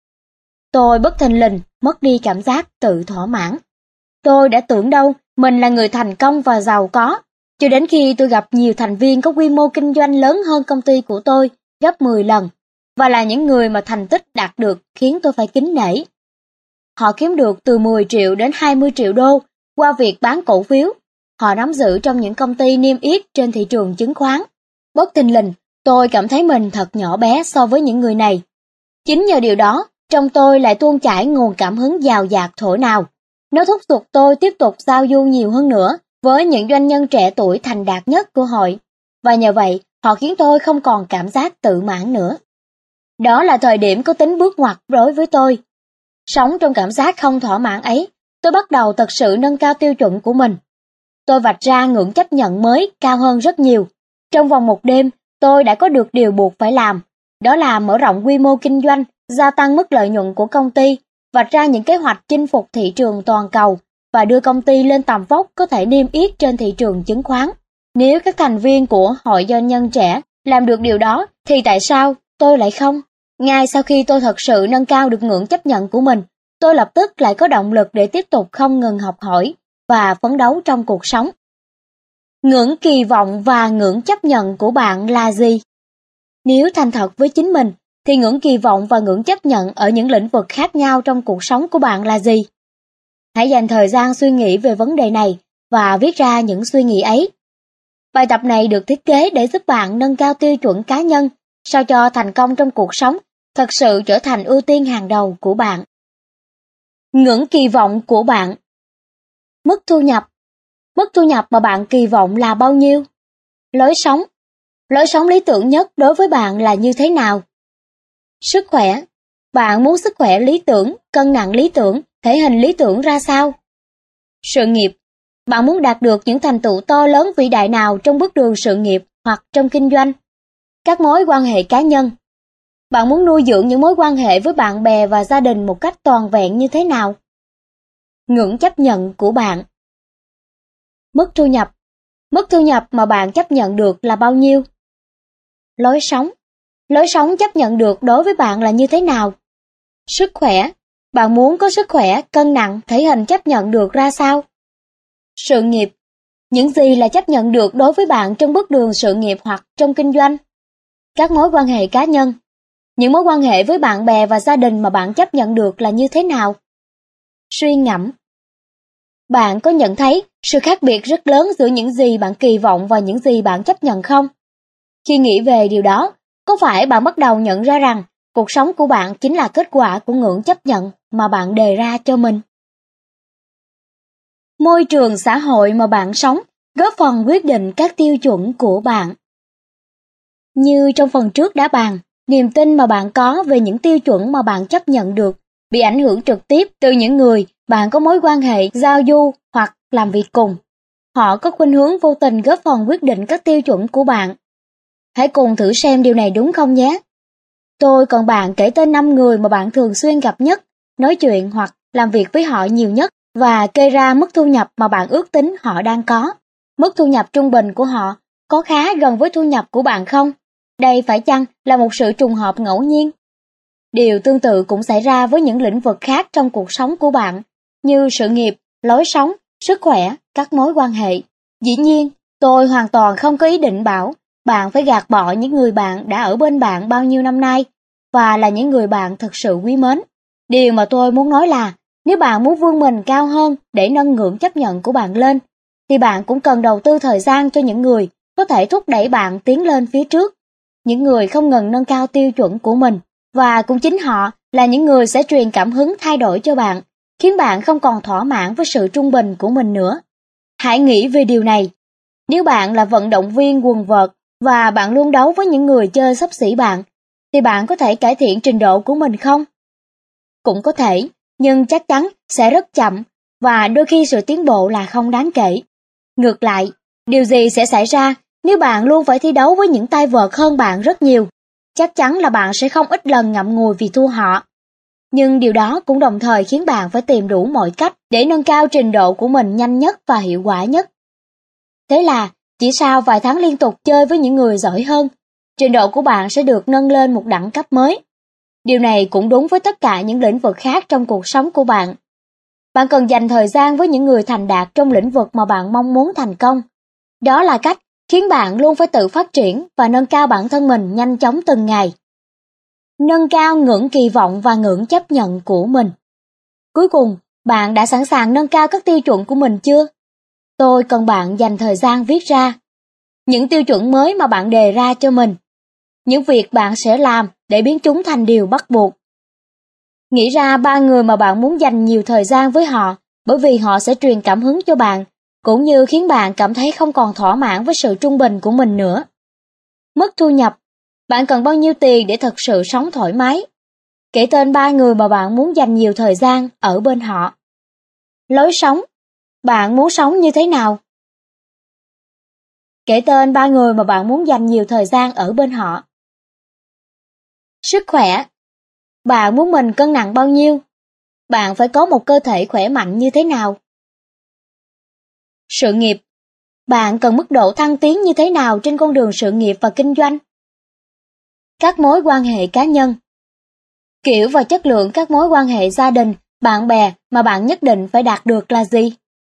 Tôi bất thình lình mất đi cảm giác tự thỏa mãn. Tôi đã tưởng đâu mình là người thành công và giàu có, cho đến khi tôi gặp nhiều thành viên có quy mô kinh doanh lớn hơn công ty của tôi gấp 10 lần, và là những người mà thành tích đạt được khiến tôi phải kính nể. Họ kiếm được từ 10 triệu đến 20 triệu đô qua việc bán cổ phiếu. Họ nắm giữ trong những công ty niêm yết trên thị trường chứng khoán. Bất thình lình, tôi cảm thấy mình thật nhỏ bé so với những người này. Chính nhờ điều đó, trong tôi lại tuôn chảy nguồn cảm hứng dào dạt thổi nào. Nó thúc giục tôi tiếp tục giao du nhiều hơn nữa với những doanh nhân trẻ tuổi thành đạt nhất của hội. Và nhờ vậy, họ khiến tôi không còn cảm giác tự mãn nữa. Đó là thời điểm có tính bước ngoặt đối với tôi. Sống trong cảm giác không thỏa mãn ấy, tôi bắt đầu thật sự nâng cao tiêu chuẩn của mình. Tôi vạch ra ngưỡng chấp nhận mới cao hơn rất nhiều. Trong vòng một đêm, tôi đã có được điều buộc phải làm. Đó là mở rộng quy mô kinh doanh, gia tăng mức lợi nhuận của công ty, vạch ra những kế hoạch chinh phục thị trường toàn cầu và đưa công ty lên tầm vóc có thể niêm yết trên thị trường chứng khoán. Nếu các thành viên của hội doanh nhân trẻ làm được điều đó, thì tại sao tôi lại không? Ngay sau khi tôi thật sự nâng cao được ngưỡng chấp nhận của mình, tôi lập tức lại có động lực để tiếp tục không ngừng học hỏi và phấn đấu trong cuộc sống. Ngưỡng kỳ vọng và ngưỡng chấp nhận của bạn là gì? Nếu thành thật với chính mình, thì ngưỡng kỳ vọng và ngưỡng chấp nhận ở những lĩnh vực khác nhau trong cuộc sống của bạn là gì? Hãy dành thời gian suy nghĩ về vấn đề này và viết ra những suy nghĩ ấy. Bài tập này được thiết kế để giúp bạn nâng cao tiêu chuẩn cá nhân, sao cho thành công trong cuộc sống thật sự trở thành ưu tiên hàng đầu của bạn. Ngưỡng kỳ vọng của bạn. Mức thu nhập. Mức thu nhập mà bạn kỳ vọng là bao nhiêu? Lối sống. Lối sống lý tưởng nhất đối với bạn là như thế nào? Sức khỏe. Bạn muốn sức khỏe lý tưởng, cân nặng lý tưởng, thể hình lý tưởng ra sao? Sự nghiệp. Bạn muốn đạt được những thành tựu to lớn vĩ đại nào trong bước đường sự nghiệp hoặc trong kinh doanh? Các mối quan hệ cá nhân. Bạn muốn nuôi dưỡng những mối quan hệ với bạn bè và gia đình một cách toàn vẹn như thế nào? Ngưỡng chấp nhận của bạn. Mức thu nhập. Mức thu nhập mà bạn chấp nhận được là bao nhiêu? Lối sống. Lối sống chấp nhận được đối với bạn là như thế nào? Sức khỏe. Bạn muốn có sức khỏe, cân nặng, thể hình chấp nhận được ra sao? Sự nghiệp. Những gì là chấp nhận được đối với bạn trong bước đường sự nghiệp hoặc trong kinh doanh? Các mối quan hệ cá nhân. Những mối quan hệ với bạn bè và gia đình mà bạn chấp nhận được là như thế nào? Suy ngẫm. Bạn có nhận thấy sự khác biệt rất lớn giữa những gì bạn kỳ vọng và những gì bạn chấp nhận không? Khi nghĩ về điều đó, có phải bạn bắt đầu nhận ra rằng cuộc sống của bạn chính là kết quả của ngưỡng chấp nhận mà bạn đề ra cho mình? Môi trường xã hội mà bạn sống góp phần quyết định các tiêu chuẩn của bạn. Như trong phần trước đã bàn, niềm tin mà bạn có về những tiêu chuẩn mà bạn chấp nhận được bị ảnh hưởng trực tiếp từ những người bạn có mối quan hệ giao du hoặc làm việc cùng. Họ có khuynh hướng vô tình góp phần quyết định các tiêu chuẩn của bạn. Hãy cùng thử xem điều này đúng không nhé. Tôi cần bạn kể tên 5 người mà bạn thường xuyên gặp nhất, nói chuyện hoặc làm việc với họ nhiều nhất và kê ra mức thu nhập mà bạn ước tính họ đang có. Mức thu nhập trung bình của họ có khá gần với thu nhập của bạn không? Đây phải chăng là một sự trùng hợp ngẫu nhiên? Điều tương tự cũng xảy ra với những lĩnh vực khác trong cuộc sống của bạn, như sự nghiệp, lối sống, sức khỏe, các mối quan hệ. Dĩ nhiên, tôi hoàn toàn không có ý định bảo bạn phải gạt bỏ những người bạn đã ở bên bạn bao nhiêu năm nay và là những người bạn thực sự quý mến. Điều mà tôi muốn nói là, nếu bạn muốn vươn mình cao hơn để nâng ngưỡng chấp nhận của bạn lên, thì bạn cũng cần đầu tư thời gian cho những người có thể thúc đẩy bạn tiến lên phía trước. Những người không ngừng nâng cao tiêu chuẩn của mình, và cũng chính họ là những người sẽ truyền cảm hứng thay đổi cho bạn, khiến bạn không còn thỏa mãn với sự trung bình của mình nữa. Hãy nghĩ về điều này. Nếu bạn là vận động viên quần vợt và bạn luôn đấu với những người chơi xấp xỉ bạn, thì bạn có thể cải thiện trình độ của mình không? Cũng có thể, nhưng chắc chắn sẽ rất chậm và đôi khi sự tiến bộ là không đáng kể. Ngược lại, điều gì sẽ xảy ra nếu bạn luôn phải thi đấu với những tay vợt hơn bạn rất nhiều? Chắc chắn là bạn sẽ không ít lần ngậm ngùi vì thua họ. Nhưng điều đó cũng đồng thời khiến bạn phải tìm đủ mọi cách để nâng cao trình độ của mình nhanh nhất và hiệu quả nhất. Thế là, chỉ sau vài tháng liên tục chơi với những người giỏi hơn, trình độ của bạn sẽ được nâng lên một đẳng cấp mới. Điều này cũng đúng với tất cả những lĩnh vực khác trong cuộc sống của bạn. Bạn cần dành thời gian với những người thành đạt trong lĩnh vực mà bạn mong muốn thành công. Đó là cách khiến bạn luôn phải tự phát triển và nâng cao bản thân mình nhanh chóng từng ngày. Nâng cao ngưỡng kỳ vọng và ngưỡng chấp nhận của mình. Cuối cùng, bạn đã sẵn sàng nâng cao các tiêu chuẩn của mình chưa? Tôi cần bạn dành thời gian viết ra những tiêu chuẩn mới mà bạn đề ra cho mình. Những việc bạn sẽ làm để biến chúng thành điều bắt buộc. Nghĩ ra 3 người mà bạn muốn dành nhiều thời gian với họ, bởi vì họ sẽ truyền cảm hứng cho bạn, cũng như khiến bạn cảm thấy không còn thỏa mãn với sự trung bình của mình nữa. Mức thu nhập. Bạn cần bao nhiêu tiền để thật sự sống thoải mái? Kể tên 3 người mà bạn muốn dành nhiều thời gian ở bên họ. Lối sống. Bạn muốn sống như thế nào? Kể tên 3 người mà bạn muốn dành nhiều thời gian ở bên họ. Sức khỏe. Bạn muốn mình cân nặng bao nhiêu? Bạn phải có một cơ thể khỏe mạnh như thế nào? Sự nghiệp. Bạn cần mức độ thăng tiến như thế nào trên con đường sự nghiệp và kinh doanh? Các mối quan hệ cá nhân. Kiểu và chất lượng các mối quan hệ gia đình, bạn bè mà bạn nhất định phải đạt được là gì?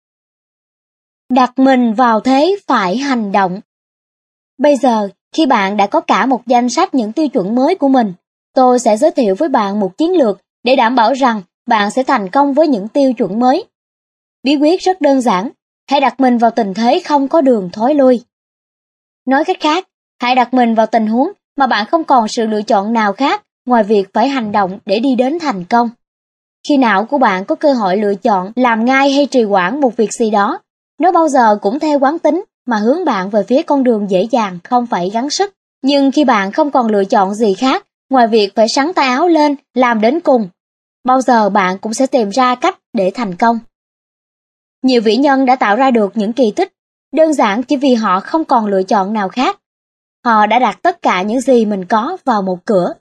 Đặt mình vào thế phải hành động. Bây giờ, khi bạn đã có cả một danh sách những tiêu chuẩn mới của mình, tôi sẽ giới thiệu với bạn một chiến lược để đảm bảo rằng bạn sẽ thành công với những tiêu chuẩn mới. Bí quyết rất đơn giản, hãy đặt mình vào tình thế không có đường thối lui. Nói cách khác, hãy đặt mình vào tình huống mà bạn không còn sự lựa chọn nào khác ngoài việc phải hành động để đi đến thành công. Khi não của bạn có cơ hội lựa chọn làm ngay hay trì hoãn một việc gì đó, nó bao giờ cũng theo quán tính mà hướng bạn về phía con đường dễ dàng không phải gắng sức. Nhưng khi bạn không còn lựa chọn gì khác ngoài việc phải xắn tay áo lên làm đến cùng, bao giờ bạn cũng sẽ tìm ra cách để thành công. Nhiều vĩ nhân đã tạo ra được những kỳ tích, đơn giản chỉ vì họ không còn lựa chọn nào khác. Họ đã đặt tất cả những gì mình có vào một cửa.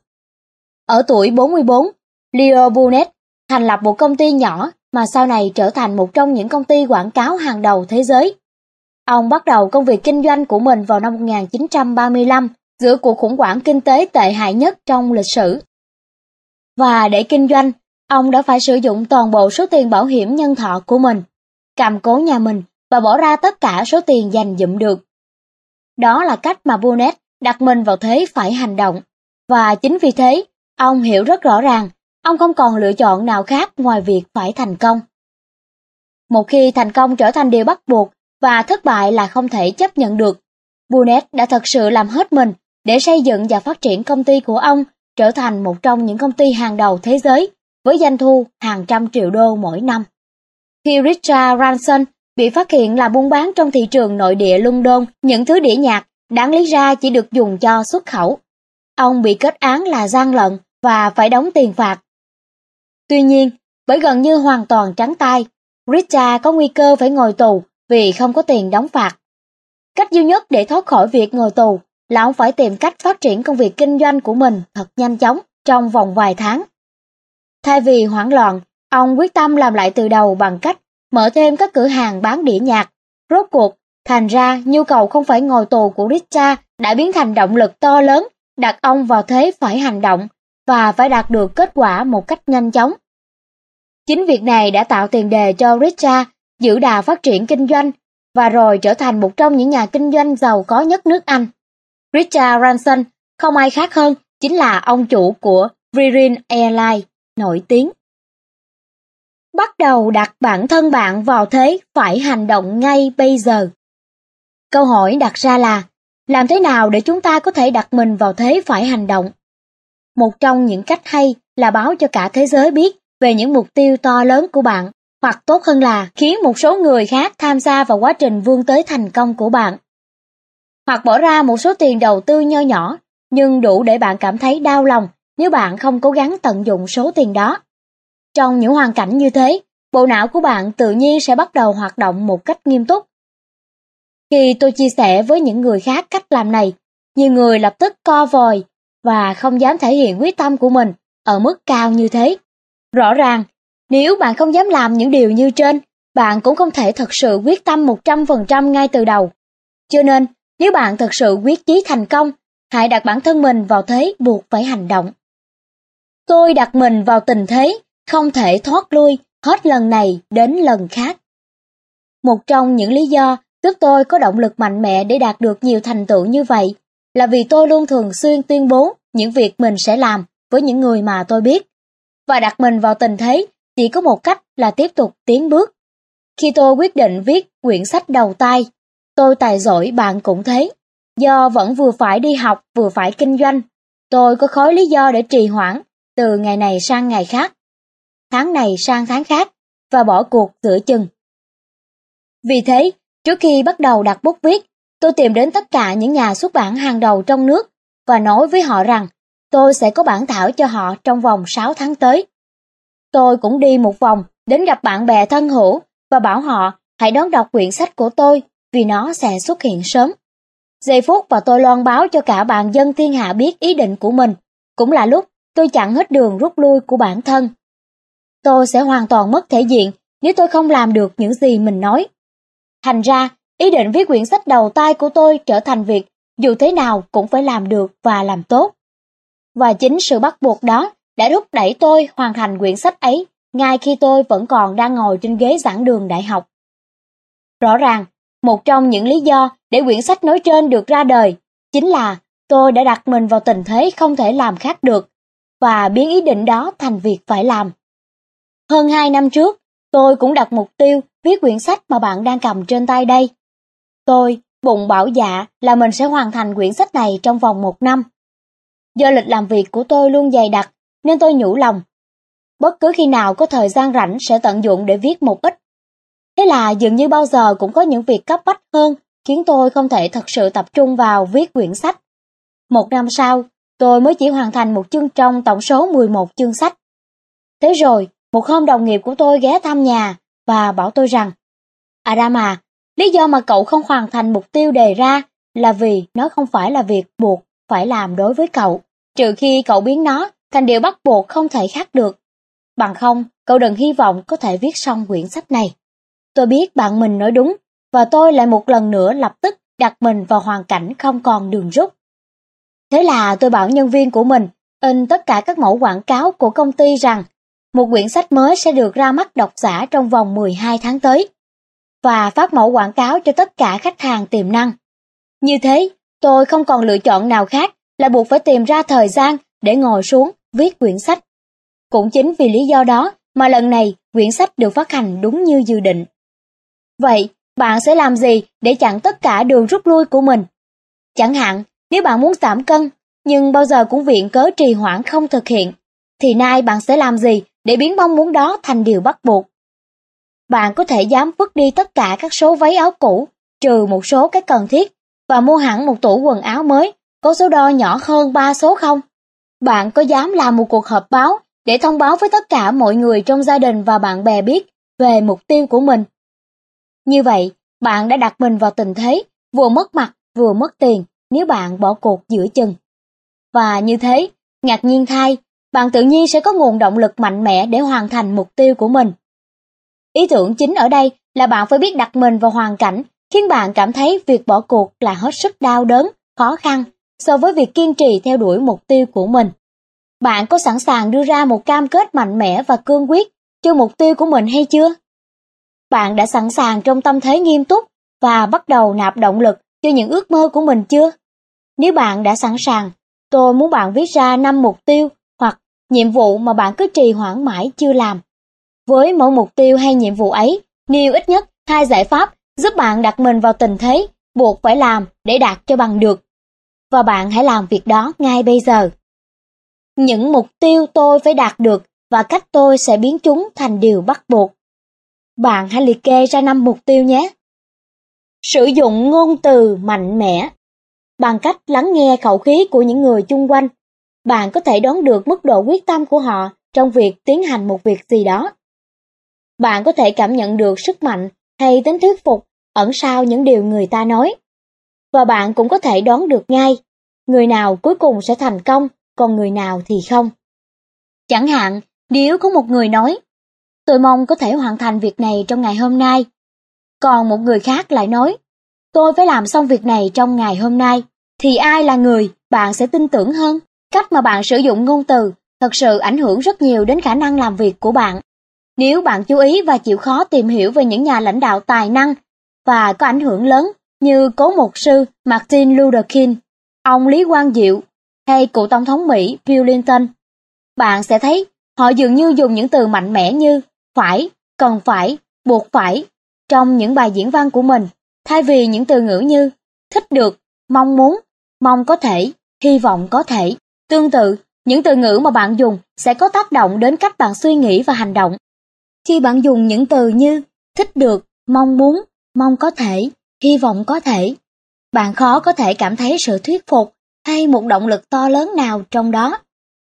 Ở tuổi 44, Leo Burnett thành lập một công ty nhỏ mà sau này trở thành một trong những công ty quảng cáo hàng đầu thế giới. Ông bắt đầu công việc kinh doanh của mình vào năm 1935 giữa cuộc khủng hoảng kinh tế tệ hại nhất trong lịch sử. Và để kinh doanh, ông đã phải sử dụng toàn bộ số tiền bảo hiểm nhân thọ của mình, cầm cố nhà mình và bỏ ra tất cả số tiền dành dụm được. Đó là cách mà Burnett đặt mình vào thế phải hành động. Và chính vì thế, ông hiểu rất rõ ràng, ông không còn lựa chọn nào khác ngoài việc phải thành công. Một khi thành công trở thành điều bắt buộc và thất bại là không thể chấp nhận được, Burnett đã thật sự làm hết mình để xây dựng và phát triển công ty của ông trở thành một trong những công ty hàng đầu thế giới với doanh thu hàng trăm triệu đô mỗi năm. Khi Richard Branson bị phát hiện là buôn bán trong thị trường nội địa London những thứ đĩa nhạc đáng lý ra chỉ được dùng cho xuất khẩu, ông bị kết án là gian lận và phải đóng tiền phạt. Tuy nhiên, bởi gần như hoàn toàn trắng tay, Richard có nguy cơ phải ngồi tù vì không có tiền đóng phạt. Cách duy nhất để thoát khỏi việc ngồi tù là ông phải tìm cách phát triển công việc kinh doanh của mình thật nhanh chóng trong vòng vài tháng. Thay vì hoảng loạn, ông quyết tâm làm lại từ đầu bằng cách mở thêm các cửa hàng bán đĩa nhạc. Rốt cuộc, thành ra nhu cầu không phải ngồi tù của Richard đã biến thành động lực to lớn đặt ông vào thế phải hành động và phải đạt được kết quả một cách nhanh chóng. Chính việc này đã tạo tiền đề cho Richard giữ đà phát triển kinh doanh và rồi trở thành một trong những nhà kinh doanh giàu có nhất nước Anh. Richard Branson không ai khác hơn chính là ông chủ của Virgin Airlines nổi tiếng. Bắt đầu đặt bản thân bạn vào thế phải hành động ngay bây giờ. Câu hỏi đặt ra là, làm thế nào để chúng ta có thể đặt mình vào thế phải hành động? Một trong những cách hay là báo cho cả thế giới biết về những mục tiêu to lớn của bạn, hoặc tốt hơn là khiến một số người khác tham gia vào quá trình vươn tới thành công của bạn. Hoặc bỏ ra một số tiền đầu tư nho nhỏ, nhưng đủ để bạn cảm thấy đau lòng nếu bạn không cố gắng tận dụng số tiền đó. Trong những hoàn cảnh như thế, bộ não của bạn tự nhiên sẽ bắt đầu hoạt động một cách nghiêm túc. Khi tôi chia sẻ với những người khác cách làm này, nhiều người lập tức co vòi và không dám thể hiện quyết tâm của mình ở mức cao như thế. Rõ ràng, nếu bạn không dám làm những điều như trên, bạn cũng không thể thật sự quyết tâm 100% ngay từ đầu Cho nên, nếu bạn thật sự quyết chí thành công, hãy đặt bản thân mình vào thế buộc phải hành động. Tôi đặt mình vào tình thế, không thể thoát lui hết lần này đến lần khác. Một trong những lý do giúp tôi có động lực mạnh mẽ để đạt được nhiều thành tựu như vậy là vì tôi luôn thường xuyên tuyên bố những việc mình sẽ làm với những người mà tôi biết. Và đặt mình vào tình thế chỉ có một cách là tiếp tục tiến bước. Khi tôi quyết định viết quyển sách đầu tay, tôi tài giỏi bạn cũng thế. Do vẫn vừa phải đi học vừa phải kinh doanh, tôi có khối lý do để trì hoãn từ ngày này sang ngày khác, tháng này sang tháng khác và bỏ cuộc giữa chừng. Vì thế, trước khi bắt đầu đặt bút viết, tôi tìm đến tất cả những nhà xuất bản hàng đầu trong nước và nói với họ rằng tôi sẽ có bản thảo cho họ trong vòng 6 tháng tới. Tôi cũng đi một vòng đến gặp bạn bè thân hữu và bảo họ hãy đón đọc quyển sách của tôi vì nó sẽ xuất hiện sớm. Giây phút và tôi loan báo cho cả bạn dân thiên hạ biết ý định của mình, cũng là lúc tôi chặn hết đường rút lui của bản thân. Tôi sẽ hoàn toàn mất thể diện nếu tôi không làm được những gì mình nói. Thành ra, ý định viết quyển sách đầu tay của tôi trở thành việc dù thế nào cũng phải làm được và làm tốt. Và chính sự bắt buộc đó đã thúc đẩy tôi hoàn thành quyển sách ấy ngay khi tôi vẫn còn đang ngồi trên ghế giảng đường đại học. Rõ ràng, một trong những lý do để quyển sách nói trên được ra đời chính là tôi đã đặt mình vào tình thế không thể làm khác được và biến ý định đó thành việc phải làm. Hơn 2 năm trước, tôi cũng đặt mục tiêu viết quyển sách mà bạn đang cầm trên tay đây. Tôi bụng bảo dạ là mình sẽ hoàn thành quyển sách này trong vòng 1 năm. Do lịch làm việc của tôi luôn dày đặc nên tôi nhủ lòng. Bất cứ khi nào có thời gian rảnh sẽ tận dụng để viết một ít. Thế là dường như bao giờ cũng có những việc cấp bách hơn khiến tôi không thể thật sự tập trung vào viết quyển sách. 1 năm sau, tôi mới chỉ hoàn thành một chương trong tổng số 11 chương sách. Thế rồi, một hôm đồng nghiệp của tôi ghé thăm nhà và bảo tôi rằng Adam à, lý do mà cậu không hoàn thành mục tiêu đề ra là vì nó không phải là việc buộc phải làm đối với cậu, trừ khi cậu biến nó thành điều bắt buộc không thể khác được. Bằng không, cậu đừng hy vọng có thể viết xong quyển sách này. Tôi biết bạn mình nói đúng, và tôi lại một lần nữa lập tức đặt mình vào hoàn cảnh không còn đường rút. Thế là tôi bảo nhân viên của mình in tất cả các mẫu quảng cáo của công ty rằng một quyển sách mới sẽ được ra mắt độc giả trong vòng 12 tháng tới, và phát mẫu quảng cáo cho tất cả khách hàng tiềm năng. Như thế, tôi không còn lựa chọn nào khác là buộc phải tìm ra thời gian để ngồi xuống viết quyển sách. Cũng chính vì lý do đó mà lần này quyển sách được phát hành đúng như dự định. Vậy, bạn sẽ làm gì để chặn tất cả đường rút lui của mình? Chẳng hạn, nếu bạn muốn giảm cân, nhưng bao giờ cũng viện cớ trì hoãn không thực hiện, thì nay bạn sẽ làm gì để biến mong muốn đó thành điều bắt buộc? Bạn có thể dám vứt đi tất cả các số váy áo cũ, trừ một số cái cần thiết, và mua hẳn một tủ quần áo mới, có số đo nhỏ hơn 3 số không? Bạn có dám làm một cuộc họp báo để thông báo với tất cả mọi người trong gia đình và bạn bè biết về mục tiêu của mình? Như vậy, bạn đã đặt mình vào tình thế vừa mất mặt vừa mất tiền nếu bạn bỏ cuộc giữa chừng. Và như thế, ngạc nhiên thay, bạn tự nhiên sẽ có nguồn động lực mạnh mẽ để hoàn thành mục tiêu của mình. Ý tưởng chính ở đây là bạn phải biết đặt mình vào hoàn cảnh khiến bạn cảm thấy việc bỏ cuộc là hết sức đau đớn, khó khăn so với việc kiên trì theo đuổi mục tiêu của mình. Bạn có sẵn sàng đưa ra một cam kết mạnh mẽ và cương quyết cho mục tiêu của mình hay chưa? Bạn đã sẵn sàng trong tâm thế nghiêm túc và bắt đầu nạp động lực cho những ước mơ của mình chưa? Nếu bạn đã sẵn sàng, tôi muốn bạn viết ra 5 mục tiêu hoặc nhiệm vụ mà bạn cứ trì hoãn mãi chưa làm. Với mỗi mục tiêu hay nhiệm vụ ấy, nêu ít nhất 2 giải pháp giúp bạn đặt mình vào tình thế buộc phải làm để đạt cho bằng được. Và bạn hãy làm việc đó ngay bây giờ. Những mục tiêu tôi phải đạt được và cách tôi sẽ biến chúng thành điều bắt buộc. Bạn hãy liệt kê ra 5 mục tiêu nhé. Sử dụng ngôn từ mạnh mẽ. Bằng cách lắng nghe khẩu khí của những người chung quanh, bạn có thể đoán được mức độ quyết tâm của họ trong việc tiến hành một việc gì đó. Bạn có thể cảm nhận được sức mạnh hay tính thuyết phục ẩn sau những điều người ta nói. Và bạn cũng có thể đoán được ngay, người nào cuối cùng sẽ thành công, còn người nào thì không. Chẳng hạn, nếu có một người nói, tôi mong có thể hoàn thành việc này trong ngày hôm nay. Còn một người khác lại nói, tôi phải làm xong việc này trong ngày hôm nay, thì ai là người bạn sẽ tin tưởng hơn? Cách mà bạn sử dụng ngôn từ thật sự ảnh hưởng rất nhiều đến khả năng làm việc của bạn. Nếu bạn chú ý và chịu khó tìm hiểu về những nhà lãnh đạo tài năng và có ảnh hưởng lớn như cố mục sư Martin Luther King, ông Lý Quang Diệu hay cựu tổng thống Mỹ Bill Clinton, bạn sẽ thấy họ dường như dùng những từ mạnh mẽ như phải, cần phải, buộc phải trong những bài diễn văn của mình, thay vì những từ ngữ như thích được, mong muốn, mong có thể, hy vọng có thể. Tương tự, những từ ngữ mà bạn dùng sẽ có tác động đến cách bạn suy nghĩ và hành động. Khi bạn dùng những từ như thích được, mong muốn, mong có thể, hy vọng có thể, bạn khó có thể cảm thấy sự thuyết phục hay một động lực to lớn nào trong đó.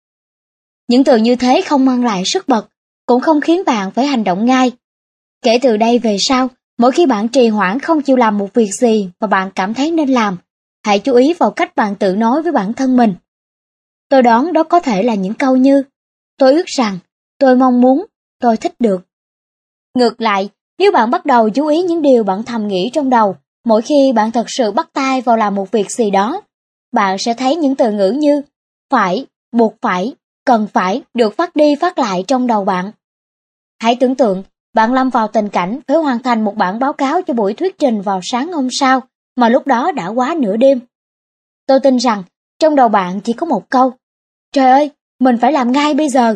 Những từ như thế không mang lại sức bật, cũng không khiến bạn phải hành động ngay. Kể từ đây về sau, mỗi khi bạn trì hoãn không chịu làm một việc gì mà bạn cảm thấy nên làm, hãy chú ý vào cách bạn tự nói với bản thân mình. Tôi đoán đó có thể là những câu như tôi ước rằng, tôi mong muốn, tôi thích được. Ngược lại, nếu bạn bắt đầu chú ý những điều bạn thầm nghĩ trong đầu, mỗi khi bạn thật sự bắt tay vào làm một việc gì đó, bạn sẽ thấy những từ ngữ như phải, buộc phải, cần phải được phát đi phát lại trong đầu bạn. Hãy tưởng tượng, bạn lâm vào tình cảnh phải hoàn thành một bản báo cáo cho buổi thuyết trình vào sáng hôm sau, mà lúc đó đã quá nửa đêm. Tôi tin rằng, trong đầu bạn chỉ có một câu, trời ơi, mình phải làm ngay bây giờ.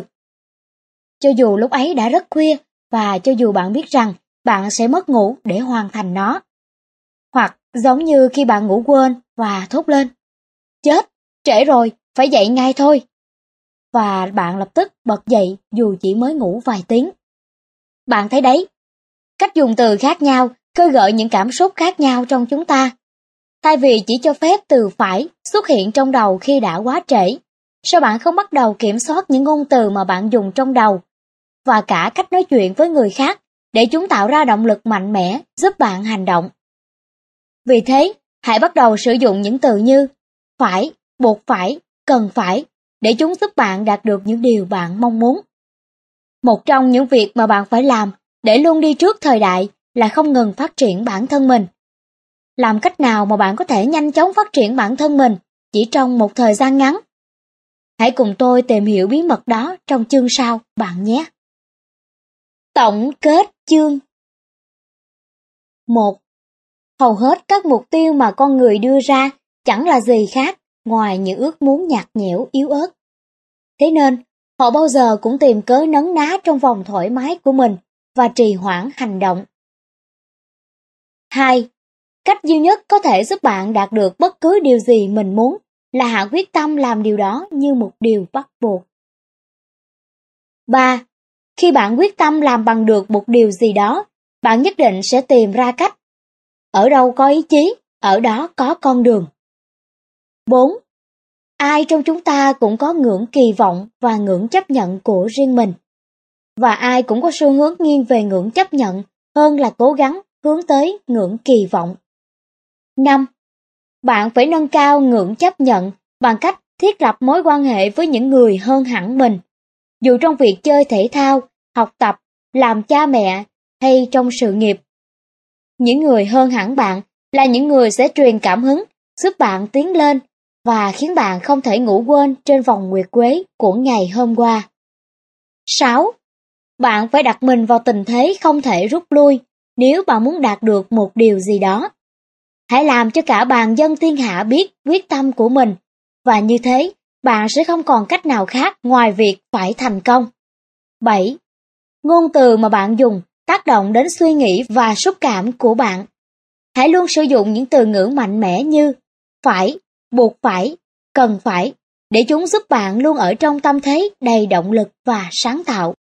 Cho dù lúc ấy đã rất khuya, và cho dù bạn biết rằng bạn sẽ mất ngủ để hoàn thành nó. Hoặc giống như khi bạn ngủ quên và thốt lên, chết, trễ rồi, phải dậy ngay thôi. Và bạn lập tức bật dậy dù chỉ mới ngủ vài tiếng. Bạn thấy đấy, cách dùng từ khác nhau khơi gợi những cảm xúc khác nhau trong chúng ta. Thay vì chỉ cho phép từ phải xuất hiện trong đầu khi đã quá trễ, sao bạn không bắt đầu kiểm soát những ngôn từ mà bạn dùng trong đầu và cả cách nói chuyện với người khác để chúng tạo ra động lực mạnh mẽ giúp bạn hành động. Vì thế, hãy bắt đầu sử dụng những từ như phải, buộc phải, cần phải để chúng giúp bạn đạt được những điều bạn mong muốn. Một trong những việc mà bạn phải làm để luôn đi trước thời đại là không ngừng phát triển bản thân mình. Làm cách nào mà bạn có thể nhanh chóng phát triển bản thân mình chỉ trong một thời gian ngắn? Hãy cùng tôi tìm hiểu bí mật đó trong chương sau bạn nhé. Tổng kết chương 1. Hầu hết các mục tiêu mà con người đưa ra chẳng là gì khác ngoài những ước muốn nhạt nhẽo yếu ớt. Thế nên, họ bao giờ cũng tìm cớ nấn ná trong vòng thoải mái của mình và trì hoãn hành động. 2. Cách duy nhất có thể giúp bạn đạt được bất cứ điều gì mình muốn là hạ quyết tâm làm điều đó như một điều bắt buộc. 3. Khi bạn quyết tâm làm bằng được một điều gì đó, bạn nhất định sẽ tìm ra cách. Ở đâu có ý chí, ở đó có con đường. 4. Ai trong chúng ta cũng có ngưỡng kỳ vọng và ngưỡng chấp nhận của riêng mình. Và ai cũng có xu hướng nghiêng về ngưỡng chấp nhận hơn là cố gắng hướng tới ngưỡng kỳ vọng. 5. Bạn phải nâng cao ngưỡng chấp nhận bằng cách thiết lập mối quan hệ với những người hơn hẳn mình. Dù trong việc chơi thể thao, học tập, làm cha mẹ hay trong sự nghiệp. Những người hơn hẳn bạn là những người sẽ truyền cảm hứng, giúp bạn tiến lên và khiến bạn không thể ngủ quên trên vòng nguyệt quế của ngày hôm qua. 6. Bạn phải đặt mình vào tình thế không thể rút lui nếu bạn muốn đạt được một điều gì đó. Hãy làm cho cả bàn dân thiên hạ biết quyết tâm của mình, và như thế, bạn sẽ không còn cách nào khác ngoài việc phải thành công. 7. Ngôn từ mà bạn dùng tác động đến suy nghĩ và xúc cảm của bạn. Hãy luôn sử dụng những từ ngữ mạnh mẽ như phải, buộc phải, cần phải, để chúng giúp bạn luôn ở trong tâm thế đầy động lực và sáng tạo.